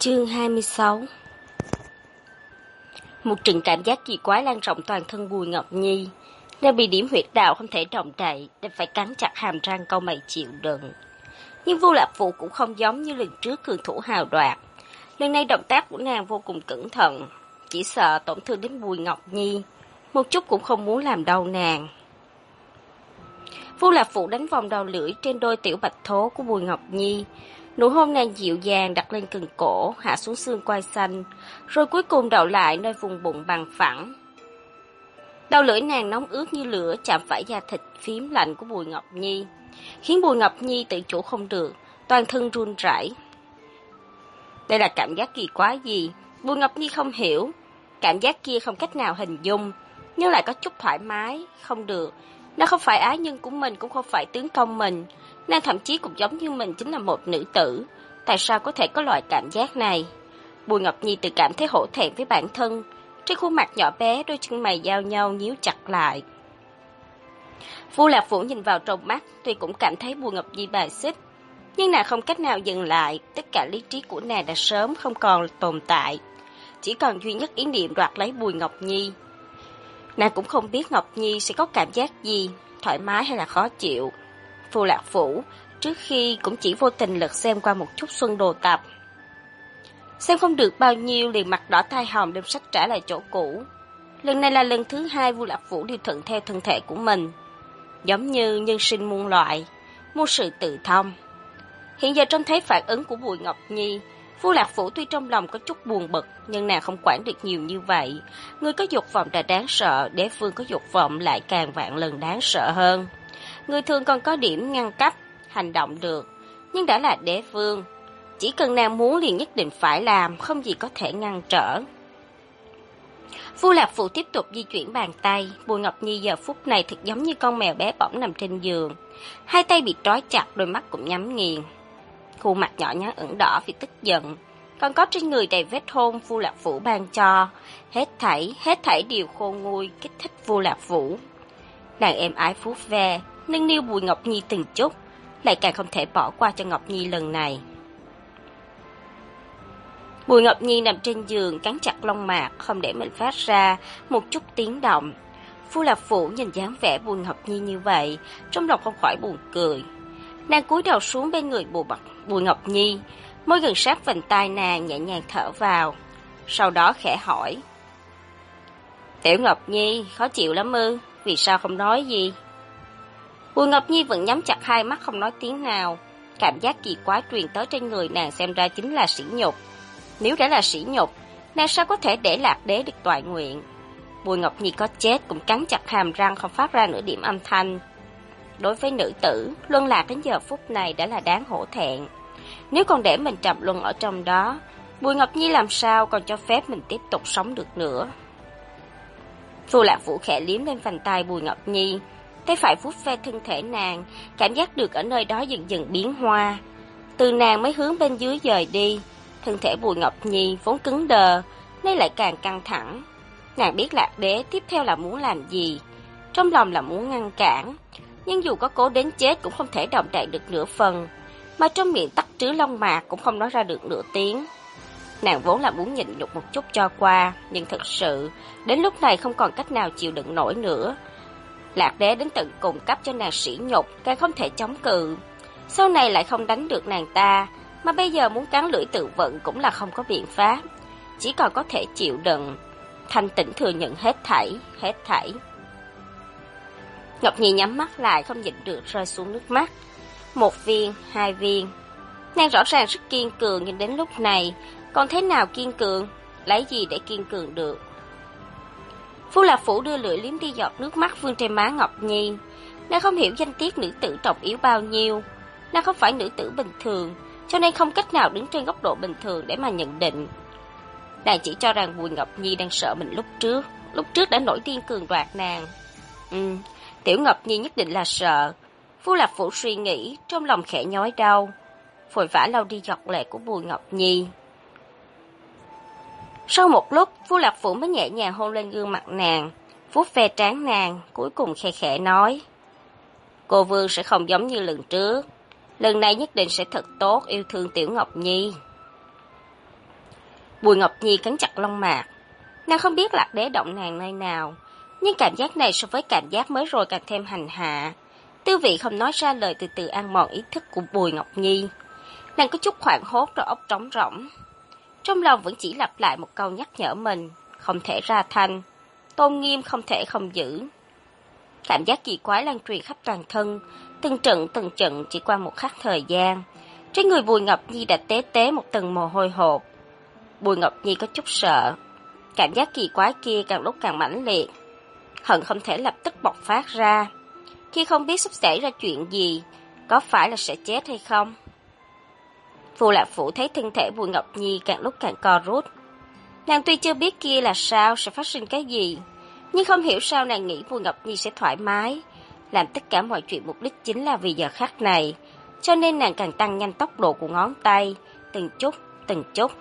Chương 26. Một trận cảm giác kỳ quái lan rộng toàn thân Bùi Ngọc Nhi. Nàng bị điểm huyệt đạo không thể động đậy, nên phải cắn chặt hàm răng cau mày chịu đựng. Nhưng Vu Lạc Phụ cũng không giống như lần trước cường thủ hào đoạt. Lần này động tác của nàng vô cùng cẩn thận, chỉ sợ tổn thương đến Bùi Ngọc Nhi, một chút cũng không muốn làm đau nàng. Vu Lạc Phụ đánh vòng đầu lưỡi trên đôi tiểu bạch thố của Bùi Ngọc Nhi. Nụ hôn nàng dịu dàng đặt lên cần cổ, hạ xuống xương quai xanh, rồi cuối cùng đậu lại nơi vùng bụng bằng phẳng. Đầu lưỡi nàng nóng ướt như lửa chạm phải da thịt phím lạnh của Bùi Ngọc Nhi, khiến Bùi Ngọc Nhi tự chủ không được, toàn thân run rẩy. Đây là cảm giác kỳ quái gì? Bùi Ngọc Nhi không hiểu. Cảm giác kia không cách nào hình dung, nhưng lại có chút thoải mái. Không được, nó không phải ái nhân của mình, cũng không phải tướng công mình. Nàng thậm chí cũng giống như mình chính là một nữ tử. Tại sao có thể có loại cảm giác này? Bùi Ngọc Nhi tự cảm thấy hổ thẹn với bản thân. Trên khuôn mặt nhỏ bé, đôi chân mày giao nhau nhíu chặt lại. Vu Lạc Vũ nhìn vào trong mắt, tuy cũng cảm thấy Bùi Ngọc Nhi bài xích, nhưng nàng không cách nào dừng lại. Tất cả lý trí của nàng đã sớm không còn tồn tại, chỉ còn duy nhất ý niệm đoạt lấy Bùi Ngọc Nhi. Nàng cũng không biết Ngọc Nhi sẽ có cảm giác gì, thoải mái hay là khó chịu. Vu Lạc Vũ trước khi cũng chỉ vô tình lật xem qua một chút xuân đồ tập. Xem không được bao nhiêu liền mặt đỏ tai hồng đem sách trả lại chỗ cũ. Lần này là lần thứ hai Vu Lạc Vũ đi thuận theo thân thể của mình, giống như nhân sinh muôn loại, muôn sự tự thông. Hiện giờ trông thấy phản ứng của Bùi Ngọc Nhi, Vu Lạc Vũ tuy trong lòng có chút buồn bực, nhưng nàng không quản được nhiều như vậy. Người có dục vọng đã đáng sợ, đế vương có dục vọng lại càng vạn lần đáng sợ hơn. Người thường còn có điểm ngăn cách, hành động được, nhưng đã là đế vương, chỉ cần nàng muốn liền nhất định phải làm, không gì có thể ngăn trở. Vu Lạc Phụ tiếp tục di chuyển bàn tay. Bùi Ngọc Nhi giờ phút này thật giống như con mèo bé bỏng nằm trên giường, hai tay bị trói chặt, đôi mắt cũng nhắm nghiền, khuôn mặt nhỏ nhắn ửng đỏ vì tức giận, còn có trên người đầy vết hôn Vu Lạc Vũ ban cho. Hết thảy đều khôn nguôi kích thích Vu Lạc Vũ. Nàng êm ái vuốt ve, nâng niu Bùi Ngọc Nhi từng chút, lại càng không thể bỏ qua cho Ngọc Nhi lần này. Bùi Ngọc Nhi nằm trên giường cắn chặt lông mạc, không để mình phát ra một chút tiếng động. Vu Lạc Vũ nhìn dáng vẻ Bùi Ngọc Nhi như vậy, trong lòng không khỏi buồn cười. Nàng cúi đầu xuống bên người Bùi Ngọc Nhi, môi gần sát vành tai nàng, nhẹ nhàng thở vào, sau đó khẽ hỏi: "Tiểu Ngọc Nhi, khó chịu lắm ư? Vì sao không nói gì?" Bùi Ngọc Nhi vẫn nhắm chặt hai mắt không nói tiếng nào. Cảm giác kỳ quái truyền tới trên người nàng xem ra chính là sỉ nhục. Nếu đã là sỉ nhục, nàng sao có thể để Lạc Đế được toại nguyện? Bùi Ngọc Nhi có chết cũng cắn chặt hàm răng không phát ra nửa điểm âm thanh. Đối với nữ tử, luân lạc đến giờ phút này đã là đáng hổ thẹn. Nếu còn để mình trầm luân ở trong đó, Bùi Ngọc Nhi làm sao còn cho phép mình tiếp tục sống được nữa? Vu Lạc Vũ khẽ liếm lên vành tai Bùi Ngọc Nhi, tay phải vuốt ve thân thể nàng, cảm giác được ở nơi đó dần dần biến hoa. Từ nàng mới hướng bên dưới dời đi, thân thể Bùi Ngọc Nhi vốn cứng đờ, nay lại càng căng thẳng. Nàng biết Lạc Đế tiếp theo là muốn làm gì, trong lòng là muốn ngăn cản, nhưng dù có cố đến chết cũng không thể động đậy được nửa phần, mà trong miệng tắc trứ lông mạc cũng không nói ra được nửa tiếng. Nàng vốn là muốn nhịn nhục một chút cho qua, nhưng thật sự đến lúc này không còn cách nào chịu đựng nổi nữa. Lạc Đế đến tận cùng cấp cho nàng sỉ nhục, càng không thể chống cự. Sau này lại không đánh được nàng ta, mà bây giờ muốn cắn lưỡi tự vận cũng là không có biện pháp, chỉ còn có thể chịu đựng, thanh tĩnh thừa nhận hết thảy. Ngọc Nhi nhắm mắt lại, không nhịn được rơi xuống nước mắt. Một viên, hai viên. Nàng rõ ràng rất kiên cường, nhưng đến lúc này còn thế nào kiên cường, lấy gì để kiên cường được? Vu Lạc Vũ đưa lưỡi liếm đi giọt nước mắt vương trên má Ngọc Nhi. Nàng không hiểu danh tiết nữ tử trọng yếu bao nhiêu. Nàng không phải nữ tử bình thường, cho nên không cách nào đứng trên góc độ bình thường để mà nhận định. Nàng chỉ cho rằng Bùi Ngọc Nhi đang sợ mình lúc trước đã nổi điên cường đoạt nàng. Tiểu Ngọc Nhi nhất định là sợ. Vu Lạc Vũ suy nghĩ, trong lòng khẽ nhói đau, vội vã lau đi giọt lệ của Bùi Ngọc Nhi. Sau một lúc, Vu Lạc Vũ mới nhẹ nhàng hôn lên gương mặt nàng, vuốt ve trán nàng, cuối cùng khẽ khẽ nói: "Cô Vương sẽ không giống như lần trước, lần này nhất định sẽ thật tốt yêu thương Tiểu Ngọc Nhi." Bùi Ngọc Nhi cắn chặt lông mạc. Nàng không biết Lạc Đế động nàng nơi nào, nhưng cảm giác này so với cảm giác mới rồi càng thêm hành hạ. Tư vị không nói ra lời từ từ ăn mòn ý thức của Bùi Ngọc Nhi. Nàng có chút hoảng hốt rồi óc trống rỗng. Trong lòng vẫn chỉ lặp lại một câu nhắc nhở mình, không thể ra thanh, tôn nghiêm không thể không giữ. Cảm giác kỳ quái lan truyền khắp toàn thân, từng trận chỉ qua một khắc thời gian. Trên người Bùi Ngọc Nhi đã té té một tầng mồ hôi hột. Bùi Ngọc Nhi có chút sợ. Cảm giác kỳ quái kia càng lúc càng mãnh liệt. Hận không thể lập tức bộc phát ra. Khi không biết sắp xảy ra chuyện gì, có phải là sẽ chết hay không? Phù Lạc Phủ thấy thân thể Bùi Ngọc Nhi càng lúc càng co rút. Nàng tuy chưa biết kia là sao, sẽ phát sinh cái gì, nhưng không hiểu sao nàng nghĩ Bùi Ngọc Nhi sẽ thoải mái, làm tất cả mọi chuyện mục đích chính là vì giờ khắc này, cho nên nàng càng tăng nhanh tốc độ của ngón tay, từng chút.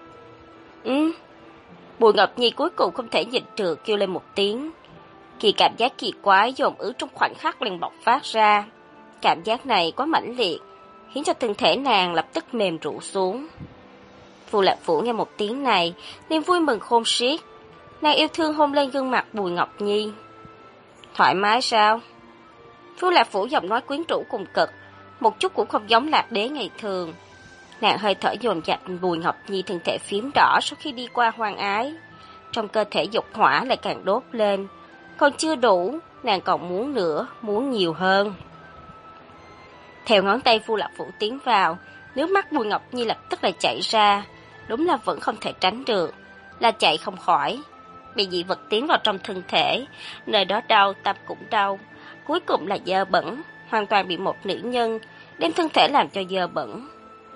Bùi Ngọc Nhi cuối cùng không thể nhịn được kêu lên một tiếng. Kỳ cảm giác kỳ quái dồn ứ trong khoảnh khắc liền bộc phát ra. Cảm giác này quá mãnh liệt, khiến cho thân thể nàng lập tức mềm rũ xuống. Phù Lạc Phủ nghe một tiếng này, liền vui mừng khôn xiết. Nàng yêu thương hôn lên gương mặt Bùi Ngọc Nhi. Thoải mái sao? Phù Lạc Phủ giọng nói quyến rũ cùng cực, một chút cũng không giống Lạc Đế ngày thường. Nàng hơi thở dồn dập Bùi Ngọc Nhi thân thể phím đỏ sau khi đi qua hoang ái. Trong cơ thể dục hỏa lại càng đốt lên. Còn chưa đủ, nàng còn muốn nữa, muốn nhiều hơn. Theo ngón tay Phù Lạc Phủ tiến vào, nước mắt Bùi Ngọc Nhi lập tức lại chảy ra. Đúng là vẫn không thể tránh được, là chạy không khỏi. Bị dị vật tiến vào trong thân thể, nơi đó đau, tâm cũng đau. Cuối cùng là dơ bẩn, hoàn toàn bị một nữ nhân đem thân thể làm cho dơ bẩn.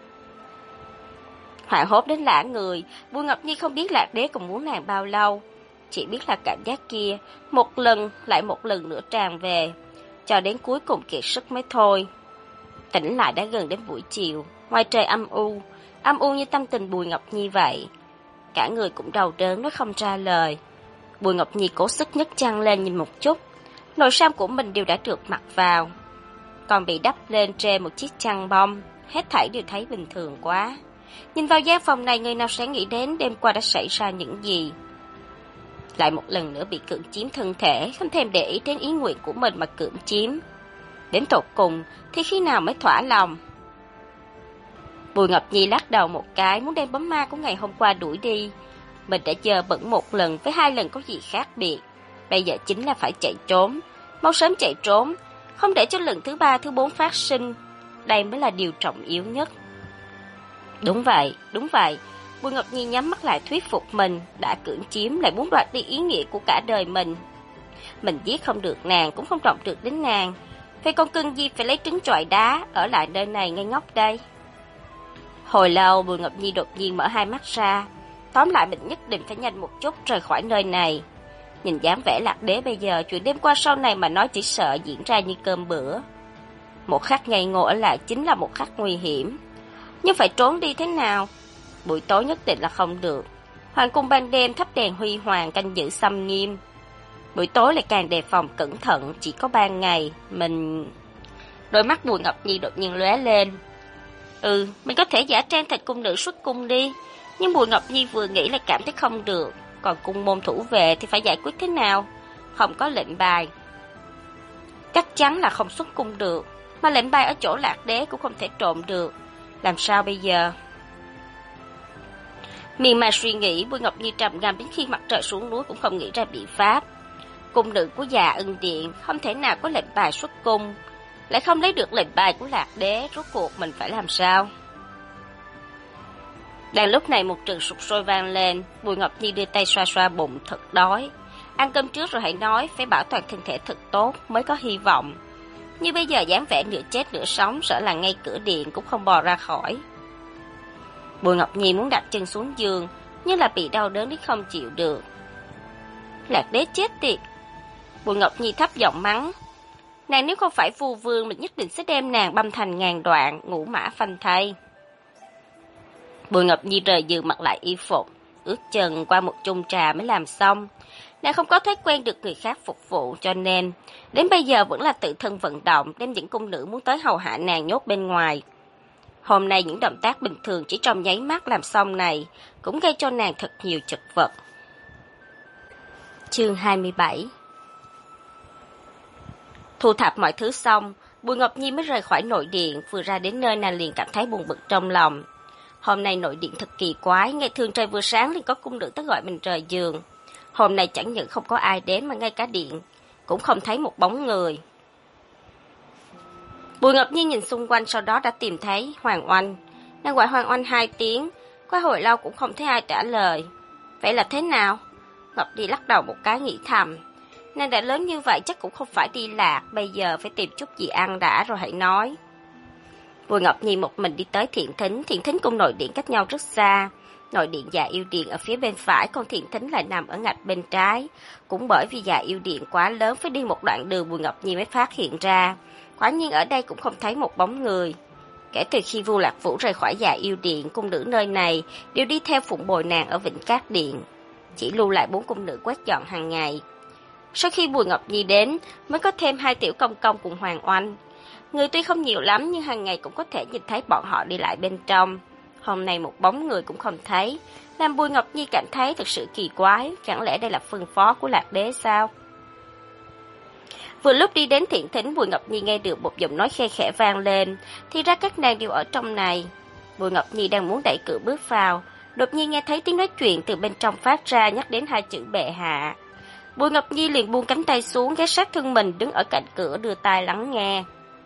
Hoảng hốt đến lả người, Bùi Ngọc Nhi không biết Lạc Đế còn muốn nàng bao lâu. Chỉ biết là cảm giác kia, một lần lại một lần nữa tràn về, cho đến cuối cùng kiệt sức mới thôi. Tỉnh lại đã gần đến buổi chiều, ngoài trời âm u như tâm tình Bùi Ngọc Nhi vậy. Cả người cũng đau đớn nói không ra lời. Bùi Ngọc Nhi cố sức nhấc chăn lên nhìn một chút, nội sam của mình đều đã được mặc vào, còn bị đắp lên trên một chiếc chăn bông, hết thảy đều thấy bình thường quá. Nhìn vào gian phòng này, người nào sẽ nghĩ đến đêm qua đã xảy ra những gì. Lại một lần nữa bị cưỡng chiếm thân thể, không thèm để ý đến ý nguyện của mình mà cưỡng chiếm. Đến tột cùng thì khi nào mới thỏa lòng? Bùi Ngọc Nhi lắc đầu một cái, muốn đem bóng ma của ngày hôm qua đuổi đi. Mình đã dơ bẩn một lần, với 2 lần có gì khác biệt. Bây giờ chính là phải chạy trốn, mau sớm chạy trốn, không để cho lần thứ 3, thứ 4 phát sinh. Đây mới là điều trọng yếu nhất. Đúng vậy. Bùi Ngọc Nhi nhắm mắt lại thuyết phục mình, đã cưỡng chiếm lại muốn đoạt đi ý nghĩa của cả đời mình. Mình giết không được nàng, cũng không động được đến nàng. Vậy con cưng gì phải lấy trứng chọi đá, ở lại nơi này ngây ngốc đây. Hồi lâu Bùi Ngọc Nhi đột nhiên mở hai mắt ra. Tóm lại mình nhất định phải nhanh một chút rời khỏi nơi này. Nhìn dáng vẻ Lạc Đế bây giờ, chuyện đêm qua sau này mà nói chỉ sợ diễn ra như cơm bữa. Một khắc ngây ngô ở lại chính là một khắc nguy hiểm. Nhưng phải trốn đi thế nào? Buổi tối nhất định là không được. Hoàng cung ban đêm thắp đèn huy hoàng canh giữ xâm nghiêm. Buổi tối lại càng đề phòng cẩn thận, chỉ có ban ngày mình... Đôi mắt Bùi Ngọc Nhi đột nhiên lóe lên. Mình có thể giả trang thành cung nữ xuất cung đi. Nhưng Bùi Ngọc Nhi vừa nghĩ lại cảm thấy không được. Còn cung môn thủ vệ thì phải giải quyết thế nào? Không có lệnh bài, chắc chắn là không xuất cung được. Mà lệnh bài ở chỗ Lạc Đế cũng không thể trộm được. Làm sao bây giờ? Miên man suy nghĩ, Bùi Ngọc Nhi trầm ngâm đến khi mặt trời xuống núi cũng không nghĩ ra biện pháp. Cung nữ của già Ân Điện không thể nào có lệnh bài xuất cung, lại không lấy được lệnh bài của Lạc Đế, rốt cuộc mình phải làm sao? Đang lúc này một trận sục sôi vang lên, Bùi Ngọc Nhi đưa tay xoa xoa bụng, thật đói. Ăn cơm trước rồi hãy nói, phải bảo toàn thân thể thật tốt mới có hy vọng. Như bây giờ dáng vẻ nửa chết nửa sống, sợ là ngay cửa điện cũng không bò ra khỏi. Bùi Ngọc Nhi muốn đặt chân xuống giường, nhưng là bị đau đớn đến không chịu được. Lạc Đế chết tiệt! Bùi Ngọc Nhi thấp giọng mắng. Nàng nếu không phải phù vương, mình nhất định sẽ đem nàng băm thành ngàn đoạn, ngũ mã phanh thây. Bùi Ngọc Nhi rời giường mặc lại y phục, ướt chân qua một chung trà mới làm xong. Nàng không có thói quen được người khác phục vụ, cho nên đến bây giờ vẫn là tự thân vận động, đem những cung nữ muốn tới hầu hạ nàng nhốt bên ngoài. Hôm nay những động tác bình thường chỉ trong nháy mắt làm xong này cũng gây cho nàng thật nhiều chật vật. Chương 27. Thu thập mọi thứ xong, Bùi Ngọc Nhi mới rời khỏi nội điện, vừa ra đến nơi nàng liền cảm thấy buồn bực trong lòng. Hôm nay nội điện thật kỳ quái, ngày thường trời vừa sáng liền có cung nữ tới gọi mình rời giường. Hôm nay chẳng những không có ai đến mà ngay cả điện cũng không thấy một bóng người. Bùi Ngọc Nhi nhìn xung quanh, sau đó đã tìm thấy Hoàng Oanh. Nàng gọi Hoàng Oanh 2 tiếng, qua hồi lâu cũng không thấy ai trả lời. Vậy là thế nào? Ngọc Nhi lắc đầu một cái nghĩ thầm. Nàng đã lớn như vậy chắc cũng không phải đi lạc, bây giờ phải tìm chút gì ăn đã rồi hãy nói. Bùi Ngọc Nhi một mình đi tới Thiện Thính cùng nội điện cách nhau rất xa. Nội điện Dạ Yêu Điện ở phía bên phải, còn Thiện Thính lại nằm ở ngạch bên trái. Cũng bởi vì Dạ Yêu Điện quá lớn, phải đi một đoạn đường Bùi Ngọc Nhi mới phát hiện ra. Quả nhiên ở đây cũng không thấy một bóng người. Kể từ khi Vu Lạc Vũ rời khỏi Dạ Yêu Điện, cung nữ nơi này đều đi theo phụng bồi nàng ở Vĩnh Cát Điện, chỉ lưu lại 4 cung nữ quét dọn hàng ngày. Sau khi Bùi Ngọc Nhi đến, mới có thêm 2 tiểu công công cùng Hoàng Oanh. Người tuy không nhiều lắm nhưng hàng ngày cũng có thể nhìn thấy bọn họ đi lại bên trong. Hôm nay một bóng người cũng không thấy, làm Bùi Ngọc Nhi cảm thấy thực sự kỳ quái, chẳng lẽ đây là phân phó của Lạc Đế sao? Vừa lúc đi đến Thiện Thính, Bùi Ngọc Nhi nghe được một giọng nói khe khẽ vang lên, thì ra các nàng đều ở trong này. Bùi Ngọc Nhi đang muốn đẩy cửa bước vào, đột nhiên nghe thấy tiếng nói chuyện từ bên trong phát ra, nhắc đến 2 chữ bệ hạ. Bùi Ngọc Nhi liền buông cánh tay xuống, ghé sát thân mình đứng ở cạnh cửa đưa tai lắng nghe.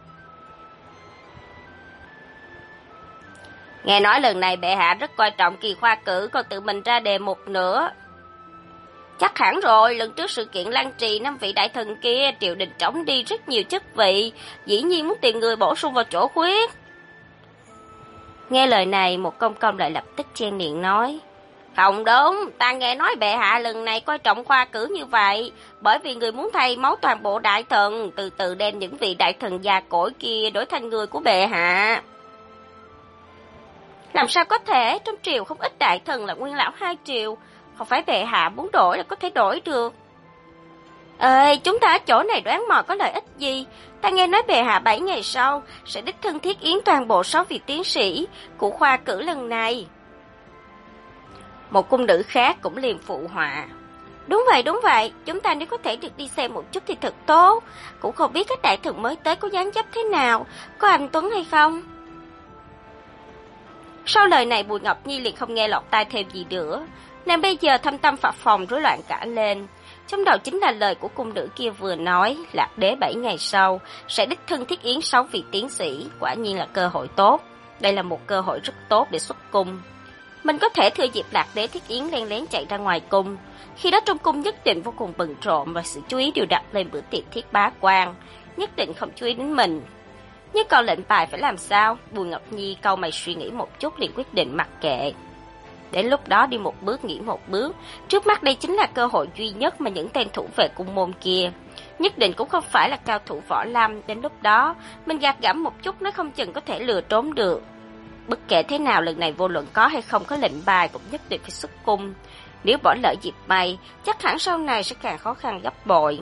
Nghe nói lần này bệ hạ rất coi trọng kỳ khoa cử, còn tự mình ra đề một nữa. Chắc hẳn rồi, lần trước sự kiện Lan Trì 5 vị đại thần kia, triều đình trống đi rất nhiều chức vị, dĩ nhiên muốn tìm người bổ sung vào chỗ khuyết. Nghe lời này, một công công lại lập tức chen miệng nói. Không đúng, ta nghe nói bệ hạ lần này coi trọng khoa cử như vậy, bởi vì người muốn thay máu toàn bộ đại thần, từ từ đem những vị đại thần già cỗi kia đổi thành người của bệ hạ. Làm sao có thể, trong triều không ít đại thần là nguyên lão 2 triều, không phải bệ hạ muốn đổi là có thể đổi được. Ê, chúng ta ở chỗ này đoán mò có lợi ích gì? Ta nghe nói bệ hạ 7 ngày sau sẽ đích thân thiết yến toàn bộ 6 vị tiến sĩ của khoa cử lần này. Một cung nữ khác cũng liền phụ họa. Đúng vậy, chúng ta nếu có thể được đi xem một chút thì thật tốt. Cũng không biết các đại thần mới tới có dáng dấp thế nào, có anh tuấn hay không. Sau lời này Bùi Ngọc Nhi liền không nghe lọt tai thêm gì nữa. Nàng bây giờ thâm tâm phập phồng rối loạn cả lên. Trong đầu chính là lời của cung nữ kia vừa nói, Lạc Đế 7 ngày sau sẽ đích thân thiết yến 6 vị tiến sĩ, quả nhiên là cơ hội tốt. Đây là một cơ hội rất tốt để xuất cung. Mình có thể thừa dịp Lạc Đế thiết yến len lén chạy ra ngoài cung. Khi đó trong cung nhất định vô cùng bận rộn và sự chú ý đều đặt lên bữa tiệc thiết bá quan, nhất định không chú ý đến mình. Nhưng còn lệnh bài phải làm sao? Bùi Ngọc Nhi cau mày suy nghĩ một chút liền quyết định mặc kệ. Đến lúc đó đi một bước nghĩ một bước, trước mắt đây chính là cơ hội duy nhất mà những tên thủ vệ cung môn kia nhất định cũng không phải là cao thủ võ lâm, đến lúc đó mình gạt gẫm một chút nó không chừng có thể lừa trốn được. Bất kể thế nào lần này vô luận có hay không có lệnh bài cũng nhất định phải xuất cung, nếu bỏ lỡ dịp bay chắc hẳn sau này sẽ càng khó khăn gấp bội.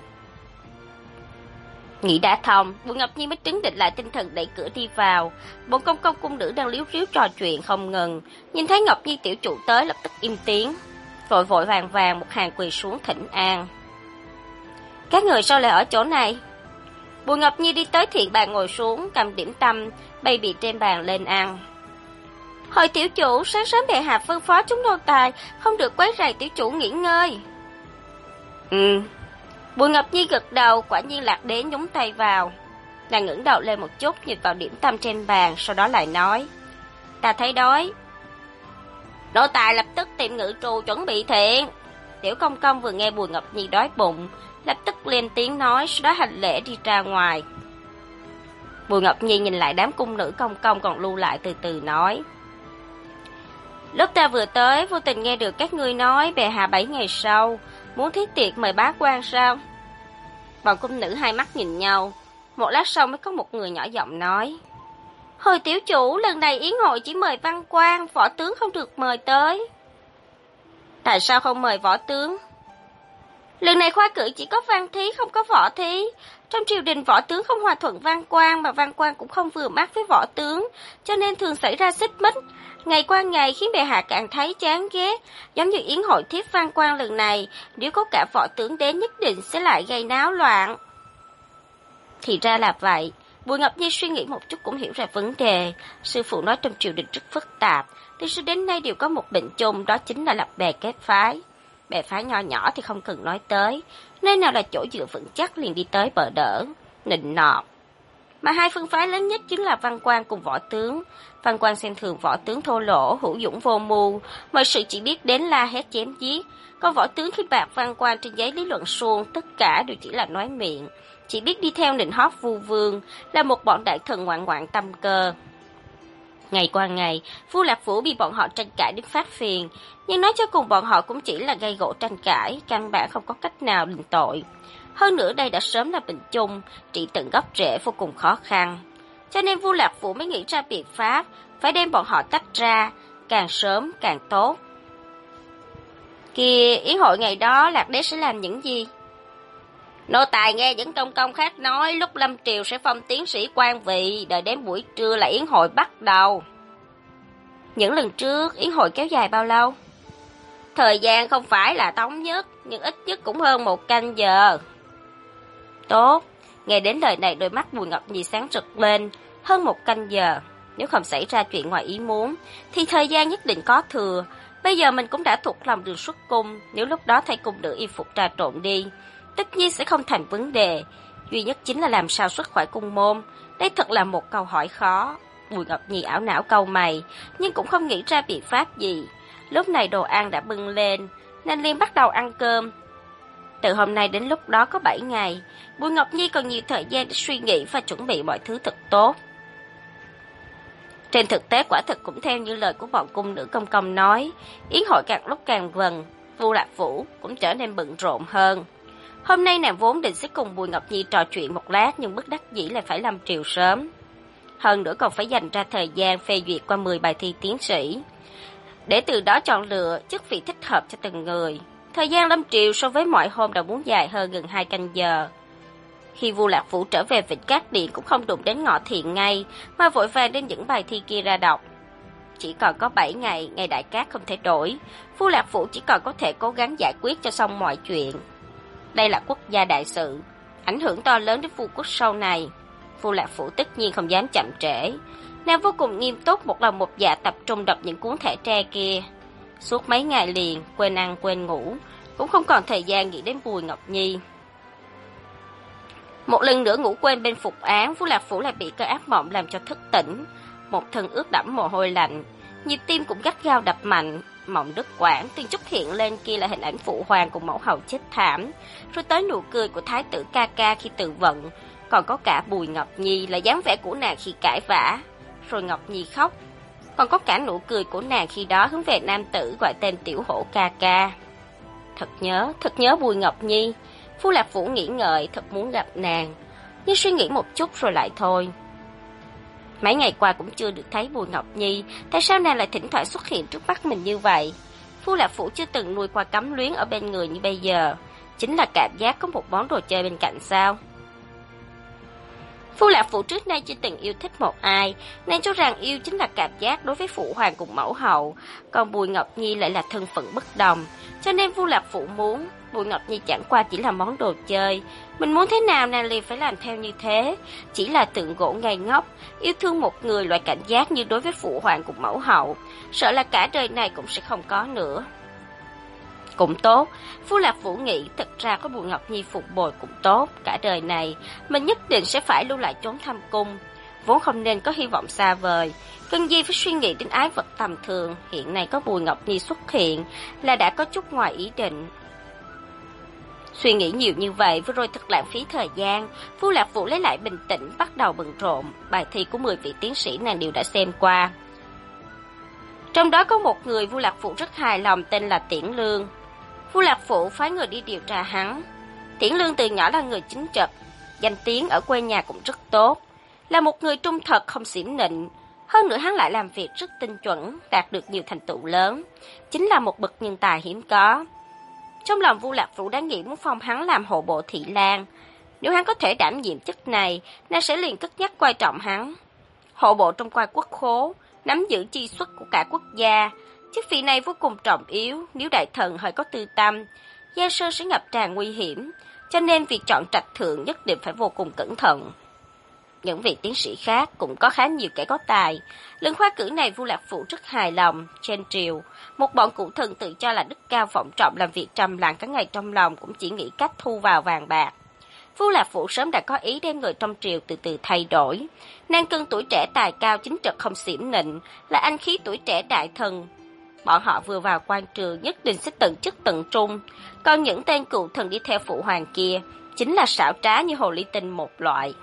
Nghĩ đã thông, Bùi Ngọc Nhi mới trấn định lại tinh thần đẩy cửa đi vào. Bọn công công cung nữ đang líu ríu trò chuyện không ngừng, nhìn thấy Ngọc Nhi tiểu chủ tới lập tức im tiếng, vội vội vàng vàng một hàng quỳ xuống thỉnh an. Các người sao lại ở chỗ này? Bùi Ngọc Nhi đi tới thiện bàn ngồi xuống, cầm điểm tâm bày biện trên bàn lên ăn. Hồi tiểu chủ, sáng sớm bệ hạ phân phó chúng nô tài không được quấy rầy tiểu chủ nghỉ ngơi. Bùi Ngọc Nhi gật đầu, quả nhiên Lạc Đế nhúng tay vào. Nàng ngẩng đầu lên một chút nhìn vào điểm tâm trên bàn, sau đó lại nói. Ta thấy đói. Nô tài lập tức tìm ngự trù chuẩn bị thiện. Tiểu công công vừa nghe Bùi Ngọc Nhi đói bụng, lập tức lên tiếng nói, sau đó hành lễ đi ra ngoài. Bùi Ngọc Nhi nhìn lại đám cung nữ công công còn lưu lại từ từ nói. Lúc ta vừa tới, vô tình nghe được các ngươi nói bệ hạ 7 ngày sau muốn thiết tiệc mời bá quan sao? Bọn cung nữ hai mắt nhìn nhau, một lát sau mới có một người nhỏ giọng nói. Hồi tiểu chủ, lần này yến hội chỉ mời văn quan, võ tướng không được mời tới. Tại sao không mời võ tướng? Lần này khoa cử chỉ có văn thí không có võ thí. Trong triều đình võ tướng không hòa thuận văn quan, mà văn quan cũng không vừa mắt với võ tướng, cho nên thường xảy ra xích mích. Ngày qua ngày khiến bệ hạ càng thấy chán ghét, giống như yến hội thiếp văn quan lần này, nếu có cả võ tướng đến nhất định sẽ lại gây náo loạn. Thì ra là vậy. Bùi Ngọc Nhi suy nghĩ một chút cũng hiểu ra vấn đề. Sư phụ nói trong triều đình rất phức tạp, từ xưa đến nay đều có một bệnh chung, đó chính là lập bè kết phái. Bè phái nho nhỏ thì không cần nói tới, nơi nào là chỗ dựa vững chắc liền đi tới bờ đỡ, nịnh nọt. Mà hai phương phái lớn nhất chính là văn quan cùng võ tướng. Văn quan xem thường võ tướng thô lỗ, hữu dũng vô mưu, mọi sự chỉ biết đến la hét chém giết. Còn võ tướng khi bạc văn quan trên giấy lý luận suông, tất cả đều chỉ là nói miệng, chỉ biết đi theo nịnh hót vu vương, là một bọn đại thần ngoạn ngoạn tâm cơ. Ngày qua ngày, Vu Lạc Vũ bị bọn họ tranh cãi đến phát phiền, nhưng nói cho cùng bọn họ cũng chỉ là gây gổ tranh cãi, căn bản không có cách nào định tội. Hơn nữa đây đã sớm là bệnh chung, trị tận gốc rễ vô cùng khó khăn. Cho nên Vu Lạc Vũ mới nghĩ ra biện pháp, phải đem bọn họ tách ra, càng sớm càng tốt. Kìa, yến hội ngày đó Lạc Đế sẽ làm những gì? Nô tài nghe những công công khác nói lúc lâm triều sẽ phong tiến sĩ quan vị, đợi đến buổi trưa là yến hội bắt đầu. Những lần trước, yến hội kéo dài bao lâu? Thời gian không phải là thống nhất, nhưng ít nhất cũng hơn 1 canh giờ. Tốt, nghe đến lời này đôi mắt Bùi Ngọc Nhi sáng rực lên, hơn 1 canh giờ. Nếu không xảy ra chuyện ngoài ý muốn, thì thời gian nhất định có thừa. Bây giờ mình cũng đã thuộc lòng đường xuất cung, nếu lúc đó thay cung nữ y phục trà trộn đi, tất nhiên sẽ không thành vấn đề. Duy nhất chính là làm sao xuất khỏi cung môn. Đây thật là một câu hỏi khó. Bùi Ngọc Nhi ảo não cau mày, nhưng cũng không nghĩ ra biện pháp gì. Lúc này đồ ăn đã bưng lên, nên liền bắt đầu ăn cơm. Từ hôm nay đến lúc đó có 7 ngày, Bùi Ngọc Nhi còn nhiều thời gian để suy nghĩ và chuẩn bị mọi thứ thật tốt. Trên thực tế quả thực cũng theo như lời của bọn cung nữ công công nói, yến hội càng lúc càng gần, Vu Lạc Vũ cũng trở nên bận rộn hơn. Hôm nay nàng vốn định sẽ cùng Bùi Ngọc Nhi trò chuyện một lát, nhưng bất đắc dĩ lại phải lâm triều sớm. Hơn nữa còn phải dành ra thời gian phê duyệt qua 10 bài thi tiến sĩ, để từ đó chọn lựa chức vị thích hợp cho từng người. Thời gian lâm triều so với mọi hôm đã muốn dài hơn gần 2 canh giờ. Khi Vu Lạc Vũ trở về Vịnh Cát Điện cũng không đụng đến Ngọ Thiện ngay, mà vội vàng đem những bài thi kia ra đọc. Chỉ còn có 7 ngày, ngày đại cát không thể đổi, Vu Lạc Vũ chỉ còn có thể cố gắng giải quyết cho xong mọi chuyện. Đây là quốc gia đại sự, ảnh hưởng to lớn đến Vu quốc sau này. Vu Lạc Vũ tất nhiên không dám chậm trễ. Nàng vô cùng nghiêm túc, một lòng một dạ tập trung đọc những cuốn thẻ tre kia. Suốt mấy ngày liền, quên ăn quên ngủ, cũng không còn thời gian nghĩ đến Bùi Ngọc Nhi. Một lần nữa ngủ quên bên phục án, Vu Lạc Vũ lại bị cơn ác mộng làm cho thức tỉnh. Một thân ướt đẫm mồ hôi lạnh, nhịp tim cũng gắt gao đập mạnh. Mộng đứt quãng, từng chút hiện lên kia là hình ảnh phụ hoàng cùng mẫu hậu chết thảm, rồi tới nụ cười của thái tử ca ca khi tự vận, còn có cả Bùi Ngọc Nhi là dáng vẻ của nàng khi cãi vã, rồi Ngọc Nhi khóc, còn có cả nụ cười của nàng khi đó hướng về nam tử gọi tên tiểu hổ ca ca. Thật nhớ Bùi Ngọc Nhi. Vu Lạc Vũ nghĩ ngợi, thật muốn gặp nàng, nhưng suy nghĩ một chút rồi lại thôi. Mấy ngày qua cũng chưa được thấy Bùi Ngọc Nhi, tại sao nàng lại thỉnh thoảng xuất hiện trước mắt mình như vậy? Vu Lạc Vũ chưa từng nuôi qua cấm luyến ở bên người như bây giờ, chính là cảm giác có một món đồ chơi bên cạnh sao? Vu Lạc Vũ trước nay chưa từng yêu thích một ai, nàng cho rằng yêu chính là cảm giác đối với phụ hoàng cùng mẫu hậu, còn Bùi Ngọc Nhi lại là thân phận bất đồng, cho nên Vu Lạc Vũ muốn Bùi Ngọc Nhi chẳng qua chỉ là món đồ chơi, mình muốn thế nào nàng liền phải làm theo như thế, chỉ là tượng gỗ ngây ngốc, yêu thương một người loại cảm giác như đối với phụ hoàng cùng mẫu hậu, sợ là cả đời này cũng sẽ không có nữa. Cũng tốt, Vu Lạc Vũ nghĩ thật ra có Bùi Ngọc Nhi phục bồi cũng tốt, cả đời này mình nhất định sẽ phải lưu lại trốn thâm cung, vốn không nên có hy vọng xa vời, cần gì phải suy nghĩ đến ái vật tầm thường, hiện nay có Bùi Ngọc Nhi xuất hiện là đã có chút ngoài ý định. Suy nghĩ nhiều như vậy vừa rồi thật lãng phí thời gian, Vu Lạc Vũ lấy lại bình tĩnh bắt đầu bận rộn, bài thi của 10 vị tiến sĩ nàng đều đã xem qua. Trong đó có một người Vu Lạc Vũ rất hài lòng tên là Tiễn Lương. Vu Lạc Vũ phái người đi điều tra hắn. Tiễn Lương từ nhỏ là người chính trực, danh tiếng ở quê nhà cũng rất tốt, là một người trung thật không xỉm nịnh. Hơn nữa hắn lại làm việc rất tinh chuẩn, đạt được nhiều thành tựu lớn, chính là một bậc nhân tài hiếm có. Trong lòng Vu Lạc Vũ đã nghĩ muốn phong hắn làm hộ bộ thị lang. Nếu hắn có thể đảm nhiệm chức này, nàng sẽ liền cất nhắc coi trọng hắn. Hộ bộ trong quan quốc khố, nắm giữ chi suất của cả quốc gia. Chức vị này vô cùng trọng yếu, nếu đại thần hơi có tư tâm, Giang Sơn sẽ ngập tràn nguy hiểm, cho nên việc chọn trạch thượng nhất định phải vô cùng cẩn thận. Những vị tiến sĩ khác cũng có khá nhiều kẻ có tài. Lần khoa cử này Vu Lạc Vũ rất hài lòng. Trên triều, một bọn cụ thần tự cho là đức cao vọng trọng làm việc trầm lặng cả ngày trong lòng cũng chỉ nghĩ cách thu vào vàng bạc. Vu Lạc Vũ sớm đã có ý đem người trong triều từ từ thay đổi. Nàng cân tuổi trẻ tài cao chính trực không xỉm nịnh, là anh khí tuổi trẻ đại thần. Bọn họ vừa vào quan trường nhất định sẽ tận chức tận trung. Còn những tên cụ thần đi theo phụ hoàng kia chính là xảo trá như hồ ly tinh một loại.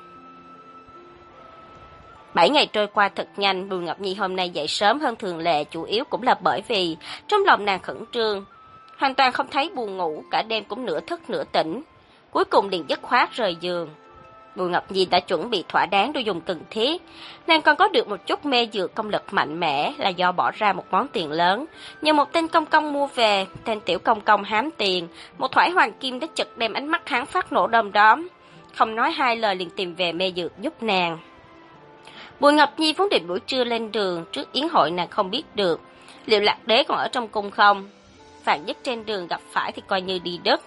7 ngày trôi qua thật nhanh, Bùi Ngọc Nhi hôm nay dậy sớm hơn thường lệ, chủ yếu cũng là bởi vì trong lòng nàng khẩn trương, hoàn toàn không thấy buồn ngủ, cả đêm cũng nửa thức nửa tỉnh. Cuối cùng liền dứt khoát rời giường. Bùi Ngọc Nhi đã chuẩn bị thỏa đáng đồ dùng cần thiết, nàng còn có được một chút mê dược công lực mạnh mẽ là do bỏ ra một món tiền lớn, nhờ một tên công công mua về. Tên tiểu công công hám tiền, một thoải hoàng kim đã chật đem ánh mắt hắn phát nổ đom đóm, không nói hai lời liền tìm về mê dược giúp nàng. Bùi Ngọc Nhi vốn định buổi trưa lên đường, trước yến hội nàng không biết được liệu Lạc Đế còn ở trong cung không. Vạn nhất trên đường gặp phải thì coi như đi đất.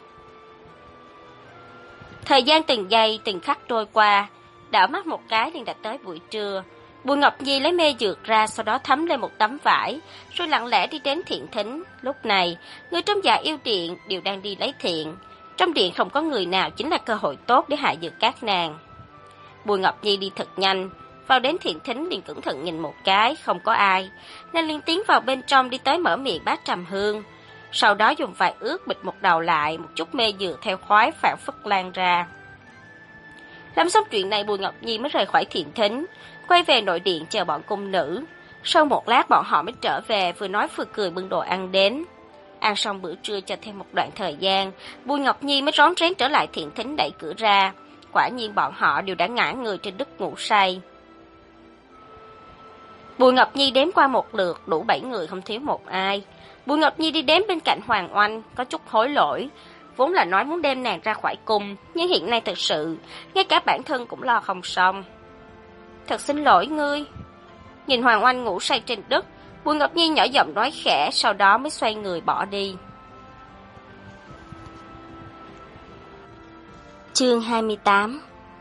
Thời gian từng giây từng khắc trôi qua, đảo mắt một cái liền đã tới buổi trưa. Bùi Ngọc Nhi lấy mê dược ra, sau đó thấm lên một tấm vải, rồi lặng lẽ đi đến thiện thính. Lúc này, người trong dạ yêu điện đều đang đi lấy thiện. Trong điện không có người nào, chính là cơ hội tốt để hạ dược các nàng. Bùi Ngọc Nhi đi thật nhanh, vào đến thiện thính liền cẩn thận nhìn một cái, không có ai. Nên liền tiến vào bên trong, đi tới mở miệng bát trầm hương. Sau đó dùng vải ướt bịt một đầu lại, một chút mê dược theo khói phảng phất lan ra. Làm xong chuyện này, Bùi Ngọc Nhi mới rời khỏi thiện thính, quay về nội điện chờ bọn cung nữ. Sau một lát bọn họ mới trở về, vừa nói vừa cười bưng đồ ăn đến. Ăn xong bữa trưa cho thêm một đoạn thời gian, Bùi Ngọc Nhi mới rón rén trở lại thiện thính đẩy cửa ra. Quả nhiên bọn họ đều đã ngã người trên đất ngủ say. Bùi Ngọc Nhi đếm qua một lượt, đủ 7 người không thiếu một ai. Bùi Ngọc Nhi đi đến bên cạnh Hoàng Oanh, có chút hối lỗi. Vốn là nói muốn đem nàng ra khỏi cung, nhưng hiện nay thật sự, ngay cả bản thân cũng lo không xong. Thật xin lỗi ngươi. Nhìn Hoàng Oanh ngủ say trên đất, Bùi Ngọc Nhi nhỏ giọng nói khẽ, sau đó mới xoay người bỏ đi. Chương 28.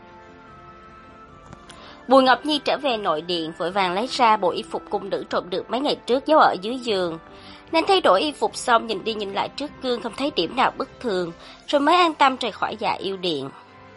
Bùi Ngọc Nhi trở về nội điện, vội vàng lấy ra bộ y phục cung nữ trộm được mấy ngày trước giấu ở dưới giường. Nên thay đổi y phục xong nhìn đi nhìn lại trước gương không thấy điểm nào bất thường, rồi mới an tâm rời khỏi dạ yêu điện.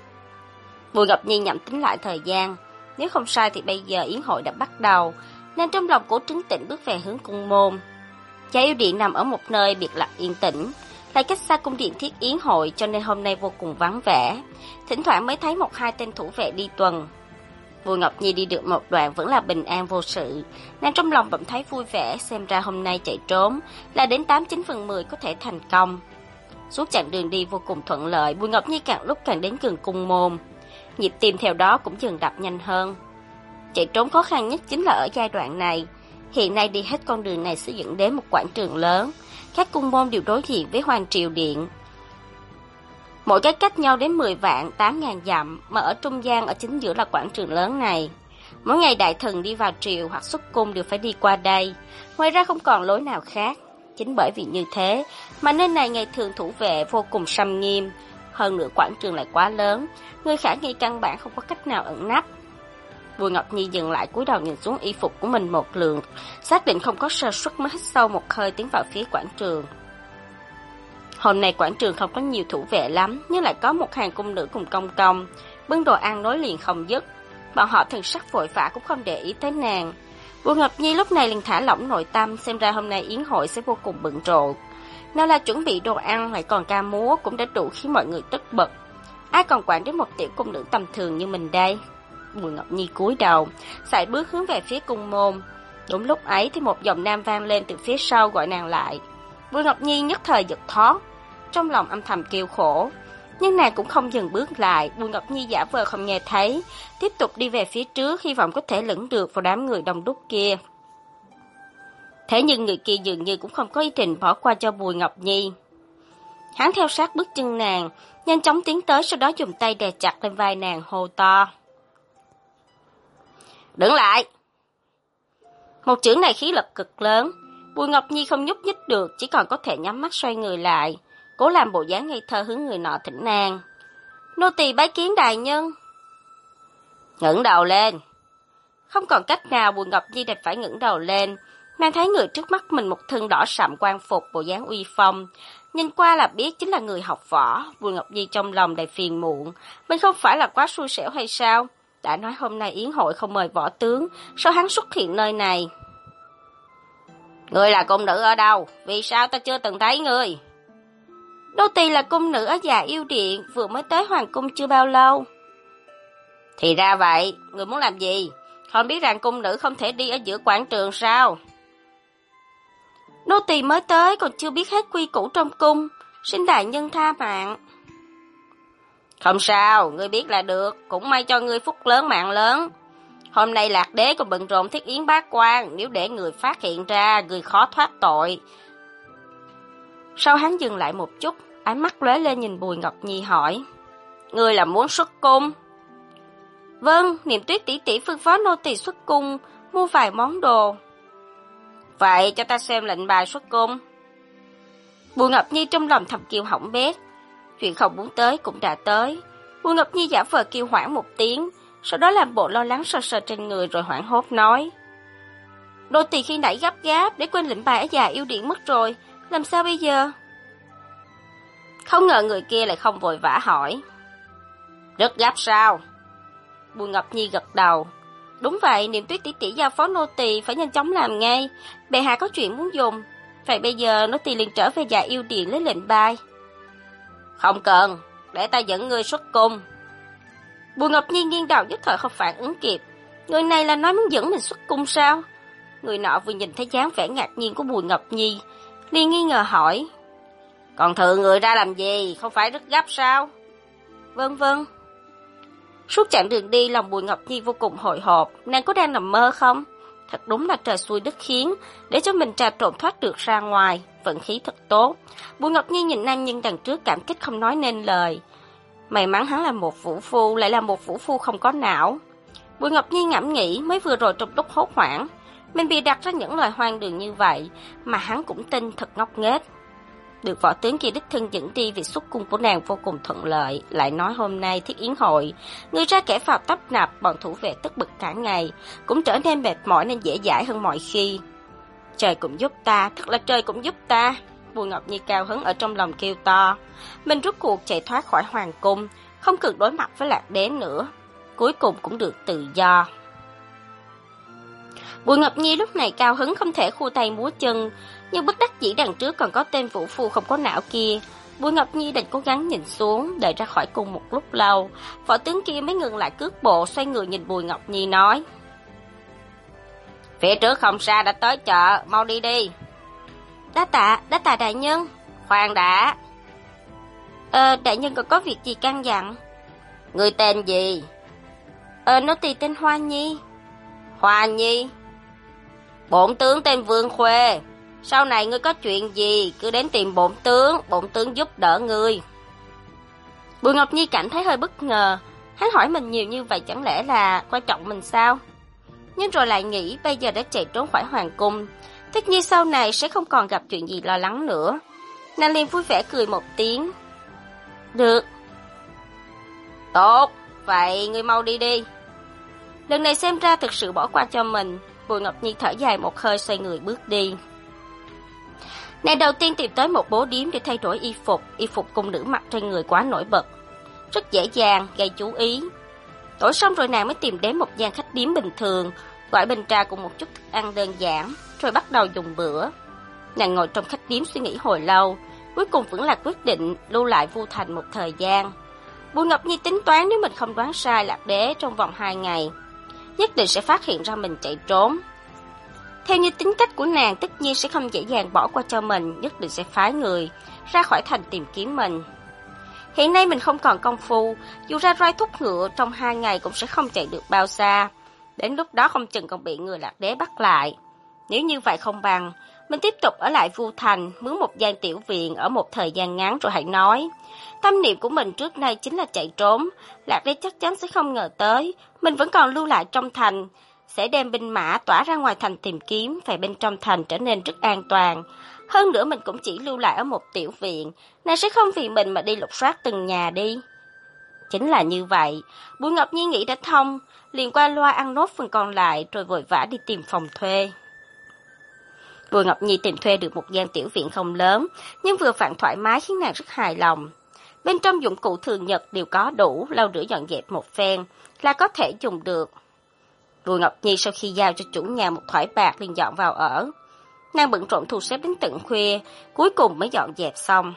Bùi Ngọc Nhi nhẩm tính lại thời gian, nếu không sai thì bây giờ yến hội đã bắt đầu, nên trong lòng cố trấn tĩnh bước về hướng cung môn. Dạ yêu điện nằm ở một nơi biệt lập yên tĩnh, lại cách xa cung điện thiết yến hội, cho nên hôm nay vô cùng vắng vẻ, thỉnh thoảng mới thấy một hai tên thủ vệ đi tuần. Bùi Ngọc Nhi đi được một đoạn vẫn là bình an vô sự, nàng trong lòng bỗng thấy vui vẻ, xem ra hôm nay chạy trốn là đến 89/10 có thể thành công. Suốt chặng đường đi vô cùng thuận lợi, Bùi Ngọc Nhi càng lúc càng đến gần cung môn, nhịp tim theo đó cũng dần đập nhanh hơn. Chạy trốn khó khăn nhất chính là ở giai đoạn này, hiện nay đi hết con đường này sẽ dẫn đến một quảng trường lớn, các cung môn đều đối diện với Hoàng Triều Điện. Mỗi cái cách nhau đến 10 vạn, 8.000 dặm, mà ở trung gian, ở chính giữa là quảng trường lớn này. Mỗi ngày đại thần đi vào triều hoặc xuất cung đều phải đi qua đây, ngoài ra không còn lối nào khác. Chính bởi vì như thế, mà nơi này ngày thường thủ vệ vô cùng xâm nghiêm, hơn nữa quảng trường lại quá lớn, người khả nghi căn bản không có cách nào ẩn nấp. Bùi Ngọc Nhi dừng lại cúi đầu nhìn xuống y phục của mình một lượt, xác định không có sơ suất mới hít sâu một hơi tiến vào phía quảng trường. Hôm nay quảng trường không có nhiều thủ vệ lắm, nhưng lại có một hàng cung nữ cùng công công, bưng đồ ăn nối liền không dứt. Bọn họ thần sắc vội vã cũng không để ý tới nàng. Bùi Ngọc Nhi lúc này liền thả lỏng nội tâm, xem ra hôm nay yến hội sẽ vô cùng bận rộn. Nào là chuẩn bị đồ ăn lại còn ca múa cũng đã đủ khiến mọi người tất bật. Ai còn quản đến một tiểu cung nữ tầm thường như mình đây? Bùi Ngọc Nhi cúi đầu, sải bước hướng về phía cung môn. Đúng lúc ấy thì một giọng nam vang lên từ phía sau gọi nàng lại. Bùi Ngọc Nhi nhất thời giật thót, trong lòng âm thầm kêu khổ, nhưng nàng cũng không dừng bước lại. Bùi Ngọc Nhi giả vờ không nghe thấy, tiếp tục đi về phía trước, hy vọng có thể lẫn được vào đám người đông đúc kia. Thế nhưng người kia dường như cũng không có ý định bỏ qua cho Bùi Ngọc Nhi. Hắn theo sát bước chân nàng, nhanh chóng tiến tới, sau đó dùng tay đè chặt lên vai nàng, hô to. Đứng lại! Một chưởng này khí lực cực lớn, Bùi Ngọc Nhi không nhúc nhích được, chỉ còn có thể nhắm mắt xoay người lại, cố làm bộ dáng ngây thơ hướng người nọ thỉnh an. Nô tỳ bái kiến đại nhân. Ngẩng đầu lên. Không còn cách nào, Bùi Ngọc Nhi đành phải ngẩng đầu lên. Nàng thấy người trước mắt mình một thân đỏ sậm quan phục, bộ dáng uy phong, nhìn qua là biết chính là người học võ. Bùi Ngọc Nhi trong lòng đầy phiền muộn, mình không phải là quá xui xẻo hay sao? Đã nói hôm nay yến hội không mời võ tướng, sao hắn xuất hiện nơi này? Ngươi là cung nữ ở đâu? Vì sao ta chưa từng thấy ngươi? Nô tỳ là cung nữ ở Dạ Yêu Điện, vừa mới tới hoàng cung chưa bao lâu. Thì ra vậy, ngươi muốn làm gì? Không biết rằng cung nữ không thể đi ở giữa quảng trường sao? Nô tỳ mới tới còn chưa biết hết quy củ trong cung, xin đại nhân tha mạng. Không sao, ngươi biết là được, cũng may cho ngươi phúc lớn mạng lớn. Hôm nay Lạc Đế còn bận rộn thiết yến bát quan, nếu để người phát hiện ra, người khó thoát tội. Sau hắn dừng lại một chút, ánh mắt lóe lên nhìn Bùi Ngọc Nhi hỏi. Ngươi là muốn xuất cung? Vâng, Niệm Tuyết tỷ tỷ phân phó nô tỳ xuất cung, mua vài món đồ. Vậy cho ta xem lệnh bài xuất cung. Bùi Ngọc Nhi trong lòng thầm kêu hỏng bét. Chuyện không muốn tới cũng đã tới. Bùi Ngọc Nhi giả vờ kêu hoảng một tiếng, sau đó làm bộ lo lắng sờ sờ trên người rồi hoảng hốt nói. Nô tỳ khi nãy gấp gáp để quên lệnh bài ở Dạ Yêu Điện mất rồi, làm sao bây giờ? Không ngờ người kia lại không vội vã hỏi. Rất gấp sao? Bùi Ngọc Nhi gật đầu. Đúng vậy, Niệm Tuyết tỷ tỷ giao phó nô tỳ phải nhanh chóng làm ngay. Bệ hạ có chuyện muốn dùng. Vậy bây giờ nô tỳ liền trở về Dạ Yêu Điện lấy lệnh bài. Không cần, để ta dẫn ngươi xuất cung. Bùi Ngọc Nhi nghiêng đầu nhất thời không phản ứng kịp. Người này là nói muốn dẫn mình xuất cung sao? Người nọ vừa nhìn thấy dáng vẻ ngạc nhiên của Bùi Ngọc Nhi, liền nghi ngờ hỏi. Còn thừa người ra làm gì, không phải rất gấp sao? Vâng vâng. Suốt chặng đường đi, lòng Bùi Ngọc Nhi vô cùng hồi hộp, nàng có đang nằm mơ không? Thật đúng là trời xui đất khiến, để cho mình trà trộn thoát được ra ngoài, vận khí thật tốt. Bùi Ngọc Nhi nhìn nam nhân đằng trước cảm kích không nói nên lời. May mắn hắn là một vũ phu, lại là một vũ phu không có não. Bùi Ngọc Nhi ngẫm nghĩ, mới vừa rồi trong lúc hốt hoảng, mình bị đặt ra những lời hoang đường như vậy, mà hắn cũng tin, thật ngốc nghếch. Được võ tướng kia đích thân dẫn đi, việc xuất cung của nàng vô cùng thuận lợi, lại nói hôm nay thiết yến hội, người ra kẻ vào tấp nập, bọn thủ vệ tất bực cả ngày, cũng trở nên mệt mỏi nên dễ dãi hơn mọi khi. Trời cũng giúp ta, thật là trời cũng giúp ta. Bùi Ngọc Nhi cao hứng ở trong lòng kêu to, mình rút cuộc chạy thoát khỏi hoàng cung, không cần đối mặt với Lạc Đế nữa, cuối cùng cũng được tự do. Bùi Ngọc Nhi lúc này cao hứng không thể khua tay múa chân, nhưng bất đắc dĩ đằng trước còn có tên vũ phu không có não kia. Bùi Ngọc Nhi đành cố gắng nhìn xuống, đợi ra khỏi cung một lúc lâu, võ tướng kia mới ngừng lại cước bộ, xoay người nhìn Bùi Ngọc Nhi nói. Phía trước không xa đã tới chợ, mau đi đi. Đa tạ đại nhân. Khoan đã. Đại nhân còn có việc gì căn dặn? Người tên gì? Nô tỳ tên Hoa Nhi. Hoa Nhi? Bổn tướng tên Vương Khuê. Sau này ngươi có chuyện gì cứ đến tìm bổn tướng giúp đỡ ngươi. Bùi Ngọc Nhi cảm thấy hơi bất ngờ, hắn hỏi mình nhiều như vậy chẳng lẽ là quan trọng mình sao? Nhưng rồi lại nghĩ bây giờ đã chạy trốn khỏi hoàng cung, tất nhiên sau này sẽ không còn gặp chuyện gì lo lắng nữa. Nàng liền vui vẻ cười một tiếng. Được. Tốt, vậy ngươi mau đi đi. Lần này xem ra thực sự bỏ qua cho mình. Bùi Ngọc Nhi thở dài một hơi, xoay người bước đi. Nàng đầu tiên tìm tới một bố điếm để thay đổi y phục cung nữ mặc trên người quá nổi bật, rất dễ dàng gây chú ý. Đổi xong rồi nàng mới tìm đến một gian khách điếm bình thường, gọi bình trà cùng một chút thức ăn đơn giản, rồi bắt đầu dùng bữa. Nàng ngồi trong khách điếm suy nghĩ hồi lâu, cuối cùng vẫn là quyết định lưu lại Vu Thành một thời gian. Bùi Ngọc Nhi tính toán nếu mình không đoán sai Lạc Đế trong vòng 2 ngày, nhất định sẽ phát hiện ra mình chạy trốn. Theo như tính cách của nàng, tất nhiên sẽ không dễ dàng bỏ qua cho mình, nhất định sẽ phái người ra khỏi thành tìm kiếm mình. Hiện nay mình không còn công phu, dù ra roi thúc ngựa trong 2 ngày cũng sẽ không chạy được bao xa. Đến lúc đó không chừng còn bị người Lạc Đế bắt lại. Nếu như vậy không bằng, Mình tiếp tục ở lại Vu Thành, mướn một gian tiểu viện ở một thời gian ngắn rồi hãy nói. Tâm niệm của mình trước nay chính là chạy trốn, Lạc Đế chắc chắn sẽ không ngờ tới, mình vẫn còn lưu lại trong thành, sẽ đem binh mã tỏa ra ngoài thành tìm kiếm, và bên trong thành trở nên rất an toàn. Hơn nữa mình cũng chỉ lưu lại ở một tiểu viện, nàng sẽ không vì mình mà đi lục soát từng nhà đi. Chính là như vậy, Bùi Ngọc Nhi nghĩ đã thông, liền qua loa ăn nốt phần còn lại rồi vội vã đi tìm phòng thuê. Bùi Ngọc Nhi tìm thuê được một gian tiểu viện không lớn, nhưng vừa vặn thoải mái khiến nàng rất hài lòng. Bên trong dụng cụ thường nhật đều có đủ, lau rửa dọn dẹp một phen là có thể dùng được. Bùi Ngọc Nhi sau khi giao cho chủ nhà một thỏi bạc liền dọn vào ở. Nàng bận rộn thu xếp đến tận khuya, cuối cùng mới dọn dẹp xong.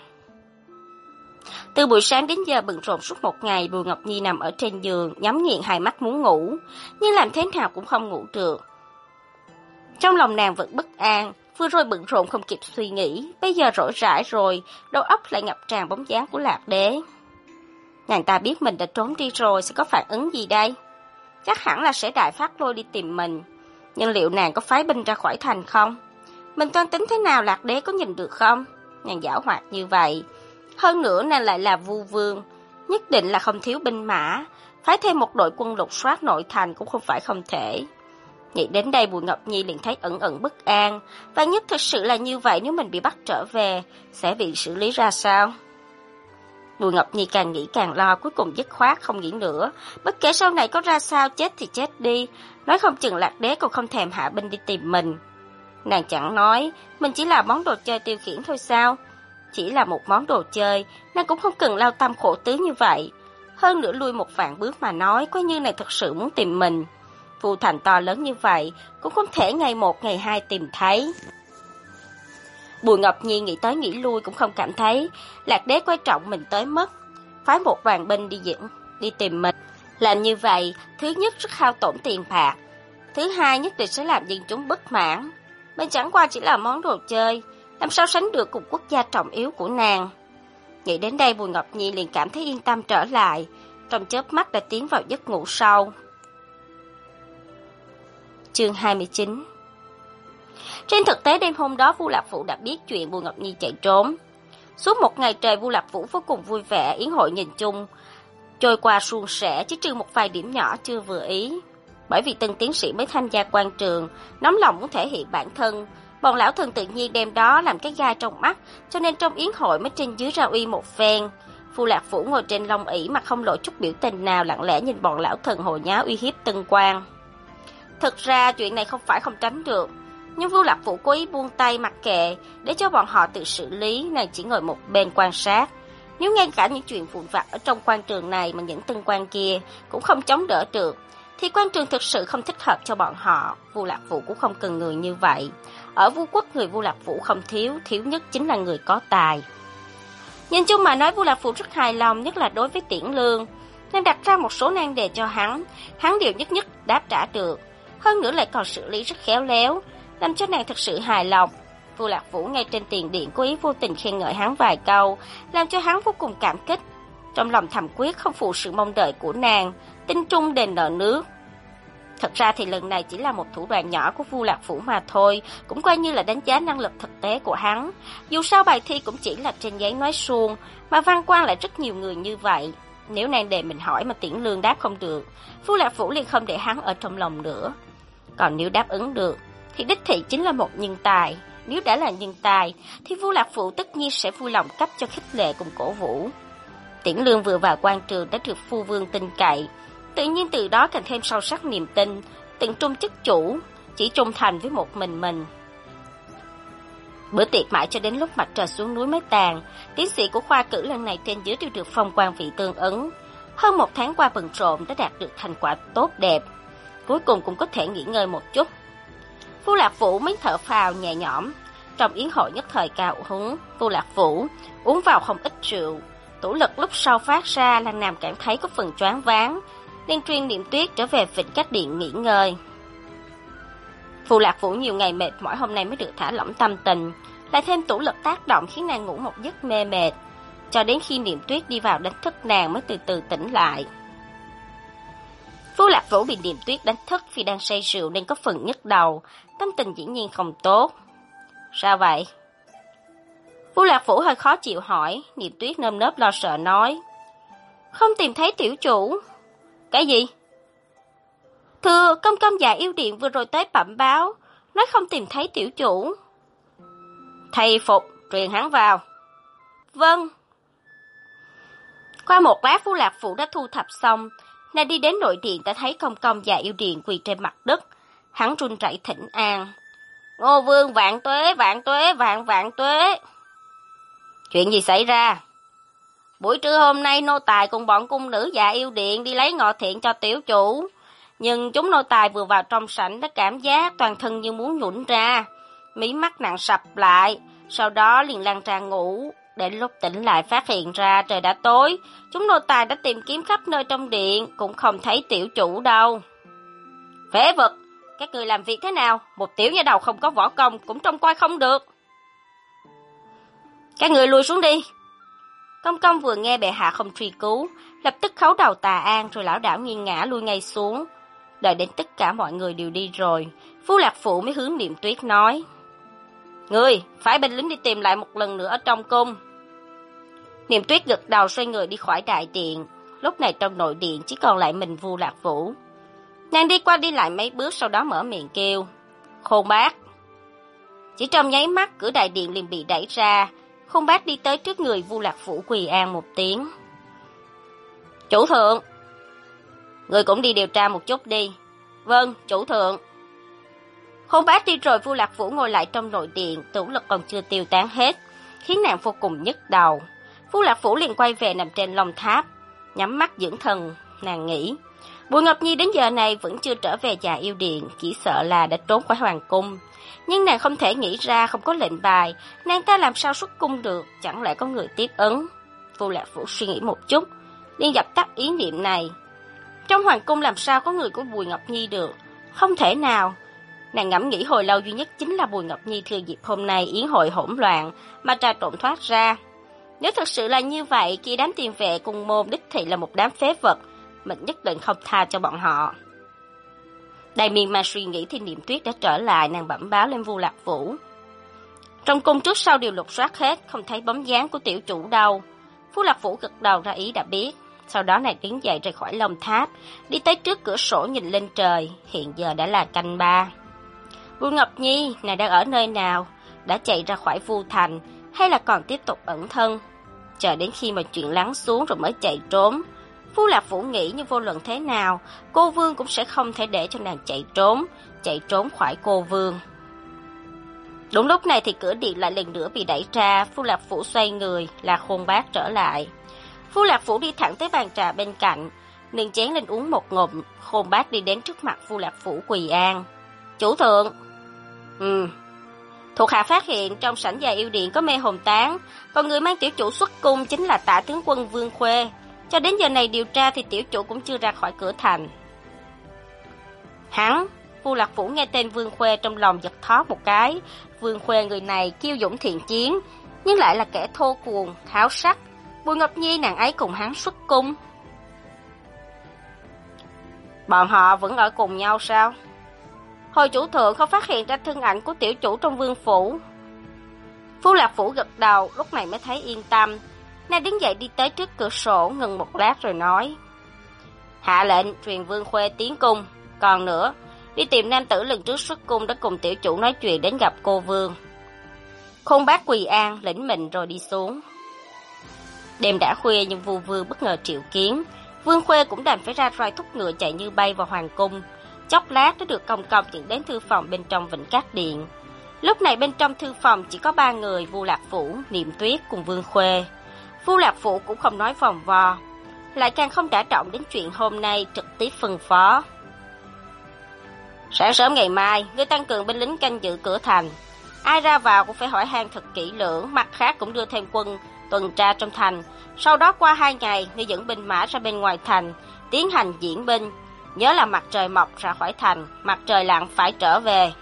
Từ buổi sáng đến giờ bận rộn suốt một ngày, Bùi Ngọc Nhi nằm ở trên giường, nhắm nghiền hai mắt muốn ngủ, nhưng làm thế nào cũng không ngủ được. Trong lòng nàng vẫn bất an, vừa rồi bận rộn không kịp suy nghĩ, bây giờ rỗi rãi rồi, đầu óc lại ngập tràn bóng dáng của Lạc Đế. Nàng ta biết mình đã trốn đi rồi, sẽ có phản ứng gì đây? Chắc hẳn là sẽ đại phát lôi đi tìm mình, nhưng liệu nàng có phái binh ra khỏi thành không? Mình toan tính thế nào Lạc Đế có nhìn được không? Nàng giảo hoạt như vậy. Hơn nữa nàng lại là Vu Vương, nhất định là không thiếu binh mã, phái thêm một đội quân lục soát nội thành cũng không phải không thể. Nghĩ đến đây Bùi Ngọc Nhi liền thấy ẩn bất an, và nhất thực sự là như vậy, nếu mình bị bắt trở về, sẽ bị xử lý ra sao? Bùi Ngọc Nhi càng nghĩ càng lo, cuối cùng dứt khoát không nghĩ nữa, bất kể sau này có ra sao, chết thì chết đi, nói không chừng Lạc Đế còn không thèm hạ binh đi tìm mình. Nàng chẳng nói, mình chỉ là món đồ chơi tiêu khiển thôi sao? Chỉ là một món đồ chơi, nàng cũng không cần lao tâm khổ tứ như vậy. Hơn nữa lui một vạn bước mà nói, coi như nàng thật sự muốn tìm mình. Vu thành to lớn như vậy, cũng không thể ngày một ngày hai tìm thấy. Bùi Ngọc Nhi nghĩ tới nghĩ lui cũng không cảm thấy Lạc Đế quan trọng mình tới mất. Phái một đoàn binh đi tìm mình. Làm như vậy, thứ nhất rất hao tổn tiền bạc, thứ hai nhất định sẽ làm dân chúng bất mãn. Mình chẳng qua chỉ là món đồ chơi, làm sao sánh được cùng quốc gia trọng yếu của nàng. Nghĩ đến đây Bùi Ngọc Nhi liền cảm thấy yên tâm trở lại, trong chớp mắt đã tiến vào giấc ngủ sâu. Chương 29. Trên thực tế đêm hôm đó Vu Lạc Vũ đã biết chuyện Bùi Ngọc Nhi chạy trốn. Suốt một ngày trời Vu Lạc Vũ vô cùng vui vẻ, yến hội nhìn chung trôi qua suôn sẻ, chỉ trừ một vài điểm nhỏ chưa vừa ý. Bởi vì tân tiến sĩ mới tham gia quan trường, nóng lòng muốn thể hiện bản thân, bọn lão thần tự nhiên đem đó làm cái gai trong mắt, cho nên trong yến hội mới trên dưới ra uy một phen. Vu Lạc Vũ ngồi trên long ỷ mà không lộ chút biểu tình nào, lặng lẽ nhìn bọn lão thần hồ nháo uy hiếp Tân Quang. Thực ra chuyện này không phải không tránh được, nhưng Vu Lạc Vũ cố ý buông tay mặc kệ, để cho bọn họ tự xử lý, nàng chỉ ngồi một bên quan sát. Nếu ngay cả những chuyện vụn vặt ở trong quan trường này mà những Tân Quan kia cũng không chống đỡ được, thì quan trường thực sự không thích hợp cho bọn họ. Vu Lạc Vũ cũng không cần người như vậy. Ở Vu Quốc người Vu Lạc Vũ không thiếu nhất chính là người có tài. Nhìn chung mà nói Vu Lạc Vũ rất hài lòng, nhất là đối với Tiễn Lương. Nàng đặt ra một số nan đề cho hắn đều nhất đáp trả được. Hơn nữa lại còn xử lý rất khéo léo, làm cho nàng thật sự hài lòng. Vu Lạc Vũ ngay trên tiền điện cố ý vô tình khen ngợi hắn vài câu, làm cho hắn vô cùng cảm kích. Trong lòng thầm quyết không phụ sự mong đợi của nàng, tinh trung đền nợ nước. Thật ra thì lần này chỉ là một thủ đoạn nhỏ của Vu Lạc Vũ mà thôi, cũng coi như là đánh giá năng lực thực tế của hắn. Dù sao bài thi cũng chỉ là trên giấy nói suông, mà văn quan lại rất nhiều người như vậy. Nếu nàng đề mình hỏi mà Tiễn Lương đáp không được, Vu Lạc Vũ liền không để hắn ở trong lòng nữa. Còn nếu đáp ứng được, thì đích thị chính là một nhân tài. Nếu đã là nhân tài, thì Vu Lạc Vũ tất nhiên sẽ vui lòng cấp cho khích lệ cùng cổ vũ. Tiễn Lương vừa vào quan trường đã được phu vương tin cậy, tự nhiên từ đó càng thêm sâu sắc niềm tin, tận trung chức chủ, chỉ trung thành với một mình. Bữa tiệc mãi cho đến lúc mặt trời xuống núi mới tàn, tiến sĩ của khoa cử lần này trên dưới đều được phong quan vị tương ứng. Hơn một tháng qua bận rộn đã đạt được thành quả tốt đẹp, cuối cùng cũng có thể nghỉ ngơi một chút. Vu Lạc Vũ mới thở phào nhẹ nhõm. Trong yến hội nhất thời cao hứng, Vu Lạc Vũ uống vào không ít rượu, tủ lực lúc sau phát ra làm nàng cảm thấy có phần choáng váng, liền truyền Niệm Tuyết trở về Vịnh Cách Điện nghỉ ngơi. Vu Lạc Vũ nhiều ngày mệt mỏi, hôm nay mới được thả lỏng tâm tình, lại thêm tủ lực tác động khiến nàng ngủ một giấc mê mệt, cho đến khi Niệm Tuyết đi vào đánh thức nàng mới từ từ tỉnh lại. Vu Lạc Vũ bị Niệm Tuyết đánh thức vì đang say rượu nên có phần nhức đầu, tâm tình dĩ nhiên không tốt. Sao vậy? Vu Lạc Phủ hơi khó chịu hỏi. Niệm Tuyết nơm nớp lo sợ nói. Không tìm thấy tiểu chủ. Cái gì? Thưa, công công già yêu điện vừa rồi tới bẩm báo, nói không tìm thấy tiểu chủ. Thầy phục, truyền hắn vào. Vâng. Qua một lát Vu Lạc Phủ đã thu thập xong, nàng đi đến nội điện đã thấy công công già yêu điện quỳ trên mặt đất. Hắn run rẩy thỉnh an. Ngô Vương vạn tuế, vạn tuế, vạn vạn tuế. Chuyện gì xảy ra? Buổi trưa hôm nay nô tài cùng bọn cung nữ già yêu điện đi lấy ngọ thiện cho tiểu chủ. Nhưng chúng nô tài vừa vào trong sảnh đã cảm giác toàn thân như muốn nhũn ra. Mí mắt nặng sập lại, sau đó liền lăn ra ngủ. Đến lúc tỉnh lại phát hiện ra trời đã tối, chúng nô tài đã tìm kiếm khắp nơi trong điện, cũng không thấy tiểu chủ đâu. Phế vật, các người làm việc thế nào? Một tiểu nha đầu không có võ công cũng trông coi không được. Các người lui xuống đi. Công công vừa nghe bệ hạ không truy cứu, lập tức khấu đầu tà an rồi lảo đảo nghiêng ngã lui ngay xuống. Đợi đến tất cả mọi người đều đi rồi, Vu Lạc Phụ mới hướng Niệm Tuyết nói. Ngươi, phải binh lính đi tìm lại một lần nữa ở trong cung. Niệm Tuyết gật đầu xoay người đi khỏi đại điện. Lúc này trong nội điện chỉ còn lại mình Vu Lạc Vũ. Nàng đi qua đi lại mấy bước sau đó mở miệng kêu. Khôn Bác. Chỉ trong nháy mắt cửa đại điện liền bị đẩy ra. Khôn Bác đi tới trước người Vu Lạc Vũ quỳ an một tiếng. Chủ thượng. Người cũng đi điều tra một chút đi. Vâng, chủ thượng. Khôn Bác đi rồi Vu Lạc Vũ ngồi lại trong nội điện, tủ lực còn chưa tiêu tán hết, khiến nàng vô cùng nhức đầu. Vu Lạc Vũ liền quay về nằm trên long tháp, nhắm mắt dưỡng thần, nàng nghĩ. Bùi Ngọc Nhi đến giờ này vẫn chưa trở về Già Yêu Điện, chỉ sợ là đã trốn khỏi hoàng cung. Nhưng nàng không thể nghĩ ra không có lệnh bài, nàng ta làm sao xuất cung được, chẳng lẽ có người tiếp ứng. Vu Lạc Vũ suy nghĩ một chút, liền dập tắt ý niệm này. Trong hoàng cung làm sao có người của Bùi Ngọc Nhi được, không thể nào. Nàng ngẫm nghĩ hồi lâu duy nhất chính là Bùi Ngọc Nhi thừa dịp hôm nay yến hội hỗn loạn mà trà trộn thoát ra. Nếu thật sự là như vậy, kia đám tiền vệ cùng môn đích thị là một đám phế vật, mình nhất định không tha cho bọn họ. Đầy miên man suy nghĩ thì Niệm Tuyết đã trở lại, nàng bẩm báo lên Vu Lạc Vũ. Trong cung trước sau đều lục soát hết, không thấy bóng dáng của tiểu chủ đâu. Vu Lạc Vũ gật đầu ra ý đã biết. Sau đó nàng đứng dậy rời khỏi long tháp, đi tới trước cửa sổ nhìn lên trời, hiện giờ đã là canh 3. Bùi Ngọc Nhi, nàng đang ở nơi nào? Đã chạy ra khỏi Vu Thành, hay là còn tiếp tục ẩn thân? Chờ đến khi mà chuyện lắng xuống rồi mới chạy trốn. Vu Lạc Vũ nghĩ như vô luận thế nào, cô Vương cũng sẽ không thể để cho nàng chạy trốn khỏi cô Vương. Đúng lúc này thì cửa điện lại lần nữa bị đẩy ra, Vu Lạc Vũ xoay người, là Khôn Bác trở lại. Vu Lạc Vũ đi thẳng tới bàn trà bên cạnh, nâng chén lên uống một ngụm. Khôn Bác đi đến trước mặt Vu Lạc Vũ quỳ an. Chủ thượng. Thuộc hạ phát hiện trong sảnh Già Yêu Điện có mê hồn tán, còn người mang tiểu chủ xuất cung chính là Tả tướng quân Vương Khuê. Cho đến giờ này điều tra thì tiểu chủ cũng chưa ra khỏi cửa thành. Hắn, Vu Lạc Vũ nghe tên Vương Khuê trong lòng giật thót một cái. Vương Khuê người này kiêu dũng thiện chiến, nhưng lại là kẻ thô cuồng, tháo sắc. Bùi Ngọc Nhi nàng ấy cùng hắn xuất cung. Bọn họ vẫn ở cùng nhau sao? Hồi chủ thượng không phát hiện ra thân ảnh của tiểu chủ trong vương phủ. Vu Lạc Vũ gật đầu, lúc này mới thấy yên tâm. Nàng đứng dậy đi tới trước cửa sổ, ngừng một lát rồi nói. Hạ lệnh truyền Vương Khuê tiến cung. Còn nữa, đi tìm nam tử lần trước xuất cung đã cùng tiểu chủ nói chuyện đến gặp cô Vương. Khôn Bác quỳ an, lĩnh mệnh rồi đi xuống. Đêm đã khuya nhưng Vu Vương bất ngờ triệu kiến. Vương Khuê cũng đành phải ra roi thúc ngựa chạy như bay vào hoàng cung. Chốc lát đã được công công dẫn đến thư phòng bên trong Vĩnh Cát Điện. Lúc này bên trong thư phòng chỉ có 3 người, Vu Lạc Vũ, Niệm Tuyết cùng Vương Khuê. Vu Lạc Vũ cũng không nói vòng vo, lại càng không đả động đến chuyện hôm nay, trực tiếp phân phó. Sáng sớm ngày mai, ngươi tăng cường binh lính canh giữ cửa thành. Ai ra vào cũng phải hỏi han thật kỹ lưỡng, mặt khác cũng đưa thêm quân tuần tra trong thành. Sau đó qua 2 ngày, ngươi dẫn binh mã ra bên ngoài thành, tiến hành diễn binh. Nhớ là mặt trời mọc ra khỏi thành, mặt trời lặn phải trở về.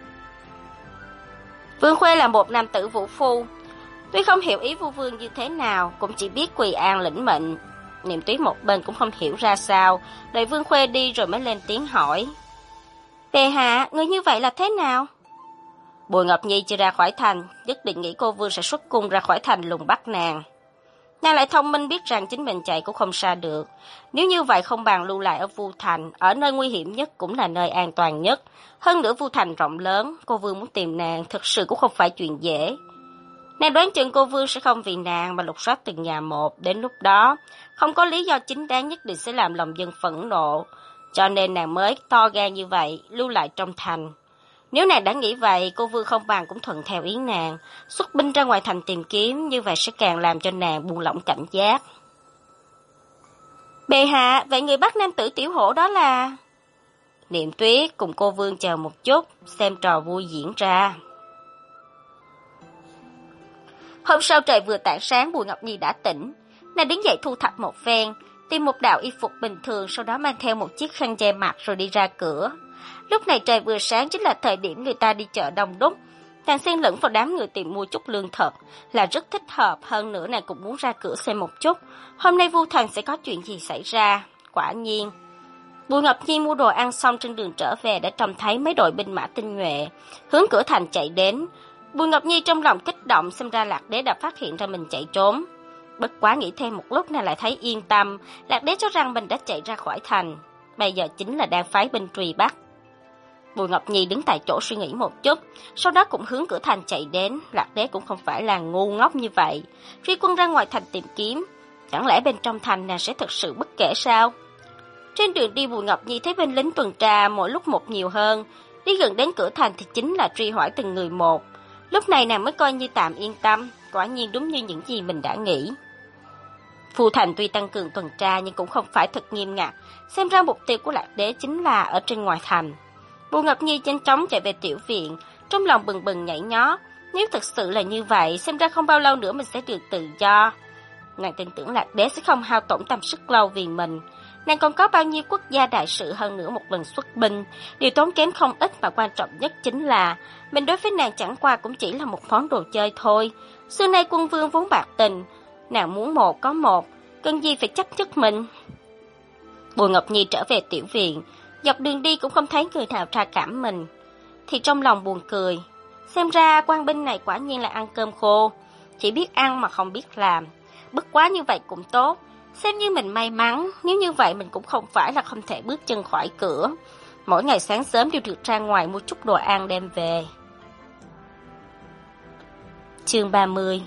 Vương Khuê là một nam tử vũ phu, tuy không hiểu ý Vu Vương như thế nào, cũng chỉ biết quỳ an lĩnh mệnh. Niệm Tuyết một bên cũng không hiểu ra sao, đợi Vương Khuê đi rồi mới lên tiếng hỏi. Bệ hạ, người như vậy là thế nào? Bùi Ngọc Nhi chưa ra khỏi thành, nhất định nghĩ cô Vương sẽ xuất cung ra khỏi thành lùng bắt nàng. Nàng lại thông minh biết rằng chính mình chạy cũng không xa được. Nếu như vậy không bằng lưu lại ở Vu Thành, ở nơi nguy hiểm nhất cũng là nơi an toàn nhất. Hơn nữa Vu Thành rộng lớn, cô Vương muốn tìm nàng thực sự cũng không phải chuyện dễ. Nàng đoán chừng cô Vương sẽ không vì nàng mà lục soát từng nhà một, đến lúc đó không có lý do chính đáng nhất định sẽ làm lòng dân phẫn nộ. Cho nên nàng mới to gan như vậy, lưu lại trong thành. Nếu nàng đã nghĩ vậy, cô Vương không bằng cũng thuận theo ý nàng, xuất binh ra ngoài thành tìm kiếm, như vậy sẽ càng làm cho nàng buông lỏng cảnh giác. Bệ hạ, vậy người bắt nam tử Tiểu Hổ đó là... Niệm Tuyết cùng cô Vương chờ một chút, xem trò vui diễn ra. Hôm sau trời vừa tảng sáng, Bùi Ngọc Nhi đã tỉnh. Nàng đứng dậy thu thập một phen, tìm một đạo y phục bình thường, sau đó mang theo một chiếc khăn che mặt rồi đi ra cửa. Lúc này trời vừa sáng chính là thời điểm người ta đi chợ đông đúc. Nàng xen lẫn vào đám người tìm mua chút lương thực là rất thích hợp, hơn nữa nàng cũng muốn ra cửa xem một chút. Hôm nay Vu Thành sẽ có chuyện gì xảy ra? Quả nhiên. Bùi Ngọc Nhi mua đồ ăn xong trên đường trở về đã trông thấy mấy đội binh mã tinh nhuệ hướng cửa thành chạy đến. Bùi Ngọc Nhi trong lòng kích động, xem ra Lạc Đế đã phát hiện ra mình chạy trốn. Bất quá nghĩ thêm một lúc nàng lại thấy yên tâm, Lạc Đế cho rằng mình đã chạy ra khỏi thành, bây giờ chính là đang phái binh truy bắt. Bùi Ngọc Nhi đứng tại chỗ suy nghĩ một chút, sau đó cũng hướng cửa thành chạy đến. Lạc Đế cũng không phải là ngu ngốc như vậy, truy quân ra ngoài thành tìm kiếm, chẳng lẽ bên trong thành nàng sẽ thực sự bất kể sao? Trên đường đi Bùi Ngọc Nhi thấy binh lính tuần tra mỗi lúc một nhiều hơn, đi gần đến cửa thành thì chính là truy hỏi từng người một. Lúc này nàng mới coi như tạm yên tâm, quả nhiên đúng như những gì mình đã nghĩ. Phu thành tuy tăng cường tuần tra nhưng cũng không phải thật nghiêm ngặt, xem ra mục tiêu của Lạc Đế chính là ở trên ngoài thành. Bùi Ngọc Nhi nhanh chóng chạy về tiểu viện, trong lòng bừng bừng nhảy nhót. Nếu thực sự là như vậy, xem ra không bao lâu nữa mình sẽ được tự do. Nàng tin tưởng Lạc Đế sẽ không hao tổn tâm sức lâu vì mình. Nàng còn có bao nhiêu quốc gia đại sự, hơn nữa một lần xuất binh, điều tốn kém không ít, mà quan trọng nhất chính là mình đối với nàng chẳng qua cũng chỉ là một món đồ chơi thôi. Xưa nay quân vương vốn bạc tình, nàng muốn một có một, cần gì phải chấp nhất mình. Bùi Ngọc Nhi trở về tiểu viện, dọc đường đi cũng không thấy người nào tra cảm mình, thì trong lòng buồn cười. Xem ra quan binh này quả nhiên là ăn cơm khô, chỉ biết ăn mà không biết làm. Bất quá như vậy cũng tốt, xem như mình may mắn, nếu như vậy mình cũng không phải là không thể bước chân khỏi cửa. Mỗi ngày sáng sớm đều được ra ngoài mua chút đồ ăn đem về. Chương 30.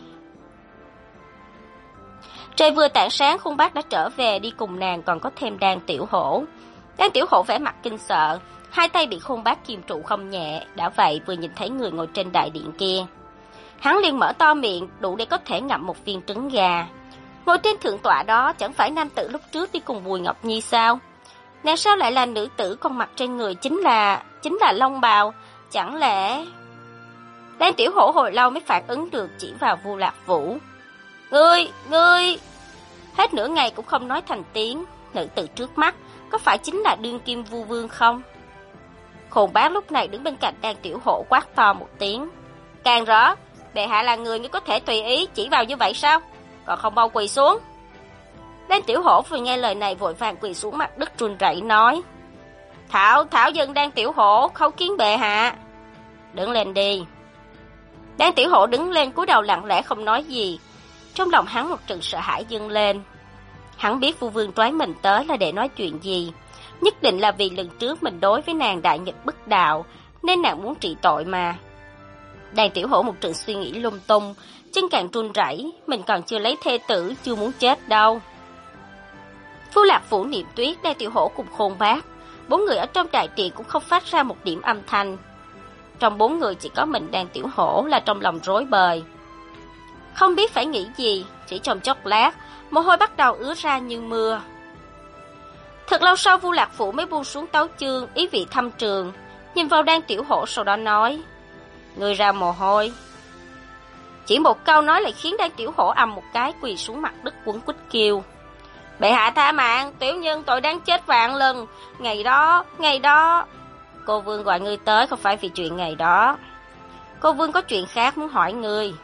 Trời vừa tảng sáng, Khung Bác đã trở về, đi cùng nàng còn có thêm Đan Tiểu Hổ. Đan Tiểu Hổ vẻ mặt kinh sợ, hai tay bị Khung Bác kiềm trụ không nhẹ, đã vậy vừa nhìn thấy người ngồi trên đại điện kia, hắn liền mở to miệng, đủ để có thể ngậm một viên trứng gà. Ngồi trên thượng tọa đó chẳng phải nam tử lúc trước đi cùng Bùi Ngọc Nhi sao? Nàng sao lại là nữ tử, còn mặc trên người chính là long bào, chẳng lẽ... Đan Tiểu Hổ hồi lâu mới phản ứng được, chỉ vào Vu Lạc Vũ. Ngươi... Hết nửa ngày cũng không nói thành tiếng. Nữ tử trước mắt có phải chính là đương kim Vu Vương không? Khôn Bác lúc này đứng bên cạnh Đan Tiểu Hổ quát to một tiếng. Càng rõ, bệ hạ là người, ngươi có thể tùy ý chỉ vào như vậy sao? Còn không mau quỳ xuống. Đan Tiểu Hổ vừa nghe lời này vội vàng quỳ xuống mặt đất run rẩy nói. Thảo dân Đan Tiểu Hổ khấu kiến bệ hạ. Đứng lên đi. Đan Tiểu Hổ đứng lên cúi đầu lặng lẽ không nói gì. Trong lòng hắn một trận sợ hãi dâng lên. Hắn biết Vu Vương toái mình tới là để nói chuyện gì, nhất định là vì lần trước mình đối với nàng đại nghịch bất đạo, nên nàng muốn trị tội mà. Đan Tiểu Hổ một trận suy nghĩ lung tung, chân càng run rẩy, mình còn chưa lấy thê tử, chưa muốn chết đâu. Phu Lạc Vũ, Niệm Tuyết, Đan Tiểu Hổ cùng Khôn Bác, bốn người ở trong đại điện cũng không phát ra một điểm âm thanh. Trong bốn người chỉ có mình Đan Tiểu Hổ là trong lòng rối bời, không biết phải nghĩ gì. Chỉ trong chốc lát, mồ hôi bắt đầu ứa ra như mưa. Thật lâu sau, Vu Lạc Vũ mới buông xuống tấu chương, ý vị thâm trường, nhìn vào Đan Tiểu Hổ, sau đó nói: Người ra mồ hôi. Chỉ một câu nói lại khiến Đan Tiểu Hổ ầm một cái quỳ xuống mặt đất quấn quýt kêu: Bệ hạ tha mạng, tiểu nhân tội đáng chết vạn lần. Ngày đó cô Vương gọi ngươi tới không phải vì chuyện ngày đó. Cô Vương có chuyện khác muốn hỏi ngươi.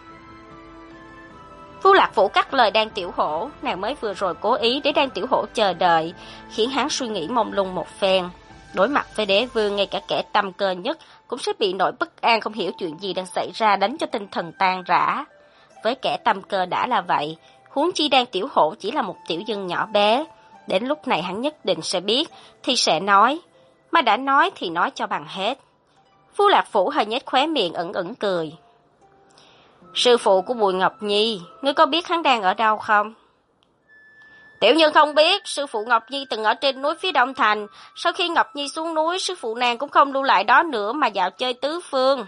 Vu Lạc Vũ cắt lời Đan Tiểu Hổ, nàng mới vừa rồi cố ý để Đan Tiểu Hổ chờ đợi, khiến hắn suy nghĩ mông lung một phen. Đối mặt với đế vương, ngay cả kẻ tâm cơ nhất cũng sẽ bị nỗi bất an không hiểu chuyện gì đang xảy ra đánh cho tinh thần tan rã. Với kẻ tâm cơ đã là vậy, huống chi Đan Tiểu Hổ chỉ là một tiểu dân nhỏ bé. Đến lúc này hắn nhất định sẽ biết, thì sẽ nói. Mà đã nói thì nói cho bằng hết. Phu Lạc Phủ hơi nhếch khóe miệng ẩn ẩn cười. Sư phụ của Bùi Ngọc Nhi, ngươi có biết hắn đang ở đâu không? Tiểu nhân không biết, sư phụ Ngọc Nhi từng ở trên núi phía Đông Thành. Sau khi Ngọc Nhi xuống núi, sư phụ nàng cũng không lưu lại đó nữa mà dạo chơi tứ phương.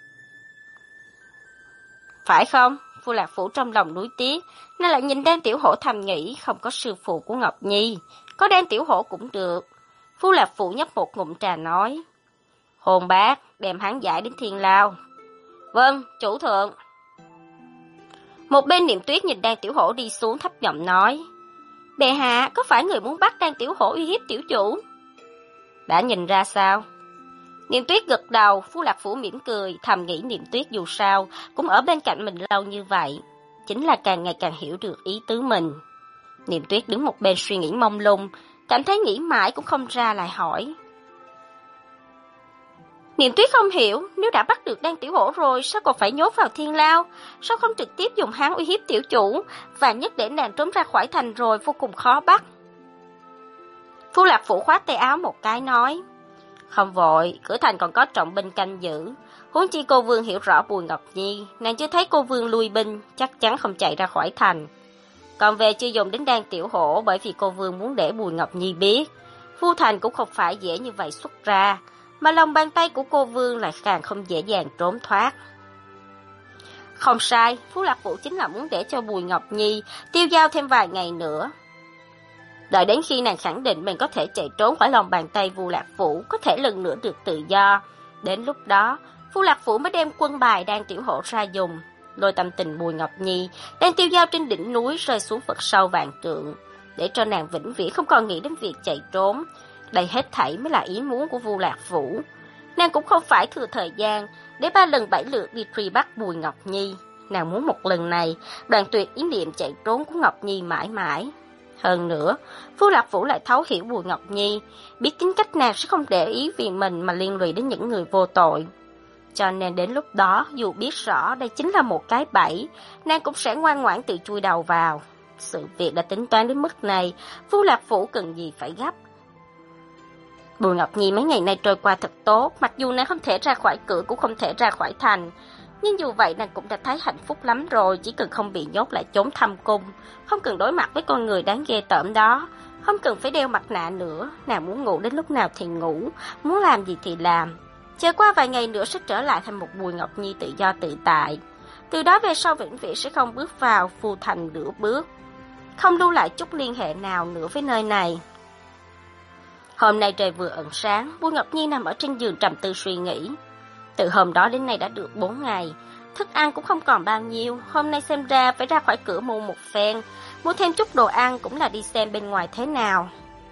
Phải không? Phu Lạc Phủ trong lòng nuối tiếc, nên lại nhìn Đan Tiểu Hổ thầm nghĩ không có sư phụ của Ngọc Nhi. Có Đan Tiểu Hổ cũng được. Phu Lạc Phủ nhấp một ngụm trà nói. Hồn bác, đem hắn giải đến Thiên Lao. Vâng, chủ thượng. Một bên Niệm Tuyết nhìn Đan Tiểu Hổ đi xuống thấp giọng nói. Bệ hạ, có phải người muốn bắt Đan Tiểu Hổ uy hiếp tiểu chủ? Đã nhìn ra sao? Niệm Tuyết gật đầu, Phu Lạc Phủ mỉm cười, thầm nghĩ Niệm Tuyết dù sao cũng ở bên cạnh mình lâu như vậy, chính là càng ngày càng hiểu được ý tứ mình. Niệm Tuyết đứng một bên suy nghĩ mông lung, cảm thấy nghĩ mãi cũng không ra lại hỏi. Niệm Tuyết không hiểu, nếu đã bắt được Đan Tiểu Hổ rồi, sao còn phải nhốt vào Thiên Lao? Sao không trực tiếp dùng hắn uy hiếp tiểu chủ, và nhất để nàng trốn ra khỏi thành rồi vô cùng khó bắt? Phu Lạc Phủ khoát tay áo một cái nói. Không vội, cửa thành còn có trọng binh canh giữ. Huống chi cô vương hiểu rõ Bùi Ngọc Nhi, nàng chưa thấy cô vương lui binh, chắc chắn không chạy ra khỏi thành. Còn về chưa dùng đến Đan Tiểu Hổ bởi vì cô vương muốn để Bùi Ngọc Nhi biết, Phu Thành cũng không phải dễ như vậy xuất ra, mà lòng bàn tay của cô vương lại càng không dễ dàng trốn thoát. Không sai, Phú Lạc Vũ chính là muốn để cho Bùi Ngọc Nhi tiêu dao thêm vài ngày nữa. Đợi đến khi nàng khẳng định mình có thể chạy trốn khỏi lòng bàn tay Vu Lạc Vũ, có thể lần nữa được tự do. Đến lúc đó, Vu Lạc Vũ mới đem quân bài Đan Tiểu Hổ ra dùng. Lôi tâm tình Bùi Ngọc Nhi đang tiêu dao trên đỉnh núi rơi xuống vực sâu vạn trượng, để cho nàng vĩnh viễn không còn nghĩ đến việc chạy trốn. Đây hết thảy mới là ý muốn của Vu Lạc Vũ. Nàng cũng không phải thừa thời gian để 3 lần 7 lượt đi truy bắt Bùi Ngọc Nhi. Nàng muốn một lần này đoạn tuyệt ý niệm chạy trốn của Ngọc Nhi mãi mãi. Hơn nữa, Vu Lạc Vũ lại thấu hiểu Bùi Ngọc Nhi, biết tính cách nàng sẽ không để ý vì mình mà liên lụy đến những người vô tội. Cho nên đến lúc đó, dù biết rõ đây chính là một cái bẫy, nàng cũng sẽ ngoan ngoãn tự chui đầu vào. Sự việc đã tính toán đến mức này, Vu Lạc Vũ cần gì phải gấp. Bùi Ngọc Nhi mấy ngày nay trôi qua thật tốt, mặc dù nàng không thể ra khỏi cửa cũng không thể ra khỏi thành. Nhưng dù vậy nàng cũng đã thấy hạnh phúc lắm rồi, chỉ cần không bị nhốt lại trốn thâm cung, không cần đối mặt với con người đáng ghê tởm đó, không cần phải đeo mặt nạ nữa, nàng muốn ngủ đến lúc nào thì ngủ, muốn làm gì thì làm. Chờ qua vài ngày nữa sẽ trở lại thành một Bùi Ngọc Nhi tự do tự tại. Từ đó về sau vĩnh viễn sẽ không bước vào phù thành nửa bước, không lưu lại chút liên hệ nào nữa với nơi này. Hôm nay trời vừa ẩn sáng, Bùi Ngọc Nhi nằm ở trên giường trầm tư suy nghĩ. Từ hôm đó đến nay đã được 4 ngày, thức ăn cũng không còn bao nhiêu, hôm nay xem ra phải ra khỏi cửa mua một phen, mua thêm chút đồ ăn cũng là đi xem bên ngoài thế nào.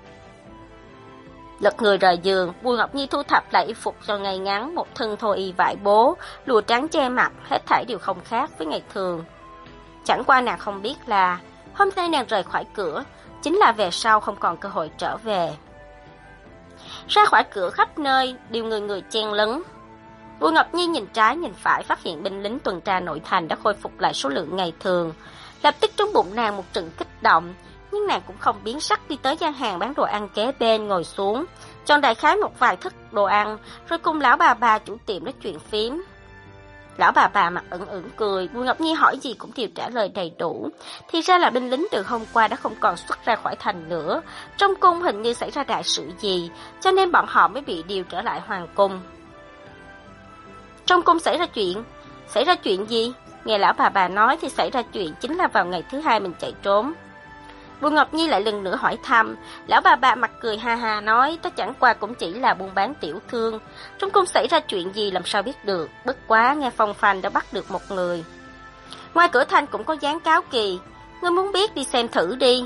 Lật người rời giường, Bùi Ngọc Nhi thu thập lại y phục cho ngày ngắn, một thân thô y vải bố, lụa trắng che mặt, hết thảy đều không khác với ngày thường. Chẳng qua nàng không biết là, hôm nay nàng rời khỏi cửa, chính là về sau không còn cơ hội trở về. Ra khỏi cửa khắp nơi, đều người chen lấn. Bùi Ngọc Nhi nhìn trái nhìn phải phát hiện binh lính tuần tra nội thành đã khôi phục lại số lượng ngày thường. Lập tức trong bụng nàng một trận kích động, nhưng nàng cũng không biến sắc đi tới gian hàng bán đồ ăn kế bên ngồi xuống, chọn đại khái một vài thức đồ ăn, rồi cùng lão bà chủ tiệm nói chuyện phím. Lão bà mặt ửng ửng cười, Bùi Ngọc Nhi hỏi gì cũng đều trả lời đầy đủ. Thì ra là binh lính từ hôm qua đã không còn xuất ra khỏi thành nữa, trong cung hình như xảy ra đại sự gì, cho nên bọn họ mới bị điều trở lại hoàng cung. Trong cung xảy ra chuyện gì? Nghe lão bà nói thì xảy ra chuyện chính là vào ngày thứ 2 mình chạy trốn. Bùi Ngọc Nhi lại lần nữa hỏi thăm, lão bà mặt cười ha ha nói, tất chẳng qua cũng chỉ là buôn bán tiểu thương, trong cung xảy ra chuyện gì làm sao biết được, bất quá nghe phong phanh đã bắt được một người. Ngoài cửa thành cũng có dán cáo kỳ, ngươi muốn biết đi xem thử đi.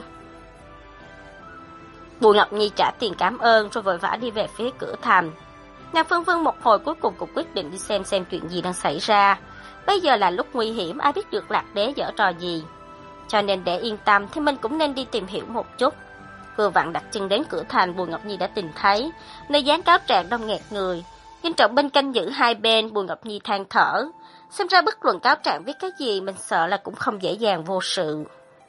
Bùi Ngọc Nhi trả tiền cảm ơn rồi vội vã đi về phía cửa thành. Nàng phân vân một hồi cuối cùng cũng quyết định đi xem chuyện gì đang xảy ra. Bây giờ là lúc nguy hiểm, ai biết được Lạc Đế giở trò gì. Cho nên để yên tâm thì mình cũng nên đi tìm hiểu một chút. Vừa vặn đặt chân đến cửa thành, Bùi Ngọc Nhi đã tìm thấy nơi dán cáo trạng đông nghẹt người. Nhìn trọng binh canh giữ hai bên, Bùi Ngọc Nhi than thở. Xem ra bất luận cáo trạng viết cái gì, mình sợ là cũng không dễ dàng vô sự.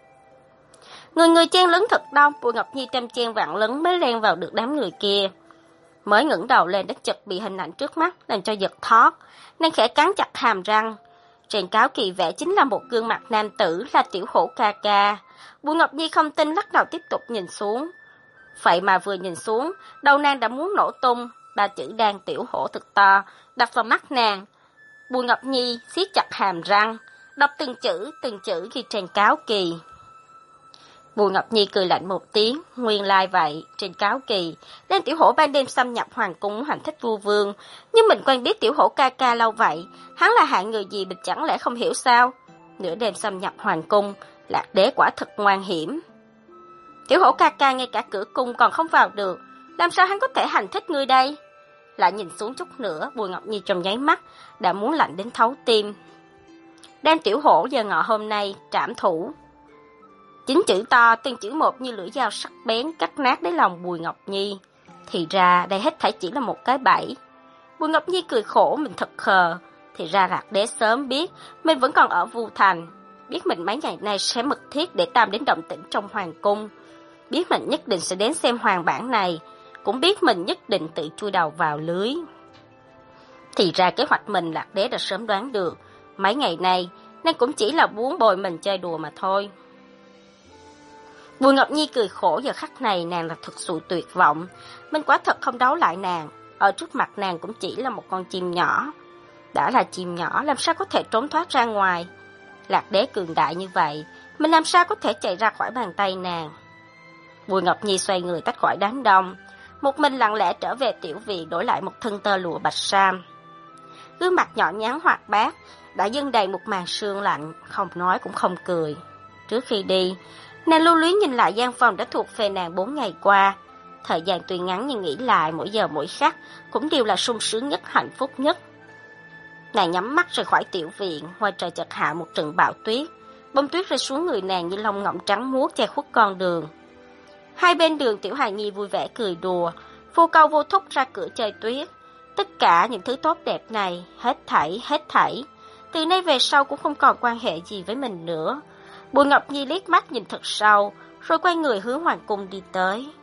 Người chen lấn thật đông, Bùi Ngọc Nhi trăm chen vạn lấn mới len vào được đám người kia. Mới ngẩng đầu lên đã chợt bị hình ảnh trước mắt làm cho giật thót, nàng khẽ cắn chặt hàm răng. Trên cáo kỳ vẽ chính là một gương mặt nam tử, là Tiểu Hổ ca ca. Bùi Ngọc Nhi không tin, lắc đầu tiếp tục nhìn xuống. Vậy mà vừa nhìn xuống, đầu nàng đã muốn nổ tung, ba chữ "Đan Tiểu Hổ" thật to đập vào mắt nàng. Bùi Ngọc Nhi siết chặt hàm răng, đọc từng chữ ghi trên cáo kỳ. Bùi Ngọc Nhi cười lạnh một tiếng, nguyên lai vậy, trên cáo kỳ, Đan Tiểu Hổ ban đêm xâm nhập hoàng cung hành thích vua vương, nhưng mình quen biết Tiểu Hổ ca ca lâu vậy, hắn là hạng người gì mình chẳng lẽ không hiểu sao? Nửa đêm xâm nhập hoàng cung, Lạc Đế quả thật ngoan hiểm. Tiểu Hổ ca ca ngay cả cửa cung còn không vào được, làm sao hắn có thể hành thích ngươi đây? Lại nhìn xuống chút nữa, Bùi Ngọc Nhi trong nháy mắt đã muốn lạnh đến thấu tim. Đan Tiểu Hổ giờ ngọ hôm nay trảm thủ. 9 chữ to, từng chữ một như lưỡi dao sắc bén cắt nát đáy lòng Bùi Ngọc Nhi. Thì ra đây hết thảy chỉ là một cái bẫy. Bùi Ngọc Nhi cười khổ, mình thật khờ. Thì ra Lạc Đế sớm biết mình vẫn còn ở Vu Thành, biết mình mấy ngày nay sẽ mật thiết để tam đến động tĩnh trong hoàng cung, biết mình nhất định sẽ đến xem hoàng bản này, cũng biết mình nhất định tự chui đầu vào lưới. Thì ra kế hoạch mình Lạc Đế đã sớm đoán được, mấy ngày nay nên cũng chỉ là muốn bồi mình chơi đùa mà thôi. Bùi Ngọc Nhi cười khổ, giờ khắc này nàng là thực sự tuyệt vọng, mình quả thật không đấu lại nàng, ở trước mặt nàng cũng chỉ là một con chim nhỏ. Đã là chim nhỏ làm sao có thể trốn thoát ra ngoài? Lạc Đế cường đại như vậy, mình làm sao có thể chạy ra khỏi bàn tay nàng? Bùi Ngọc Nhi xoay người tách khỏi đám đông, một mình lặng lẽ trở về tiểu viện đổi lại một thân tơ lụa bạch sam. Gương mặt nhỏ nhắn hoạt bát đã dâng đầy một màn sương lạnh, không nói cũng không cười. Trước khi đi, nàng lưu luyến nhìn lại gian phòng đã thuộc về nàng 4 ngày qua. Thời gian tuy ngắn nhưng nghĩ lại mỗi giờ mỗi khắc cũng đều là sung sướng nhất, hạnh phúc nhất. Nàng nhắm mắt rời khỏi tiểu viện, ngoài trời chợt hạ một trận bão tuyết. Bông tuyết rơi xuống người nàng như lông ngỗng trắng muốt che khuất con đường. Hai bên đường tiểu hài nhi vui vẻ cười đùa, vô câu vô thúc ra cửa chơi tuyết. Tất cả những thứ tốt đẹp này, hết thảy, từ nay về sau cũng không còn quan hệ gì với mình nữa. Bùi Ngọc Nhi liếc mắt nhìn thật sâu, rồi quay người hướng hoàng cung đi tới.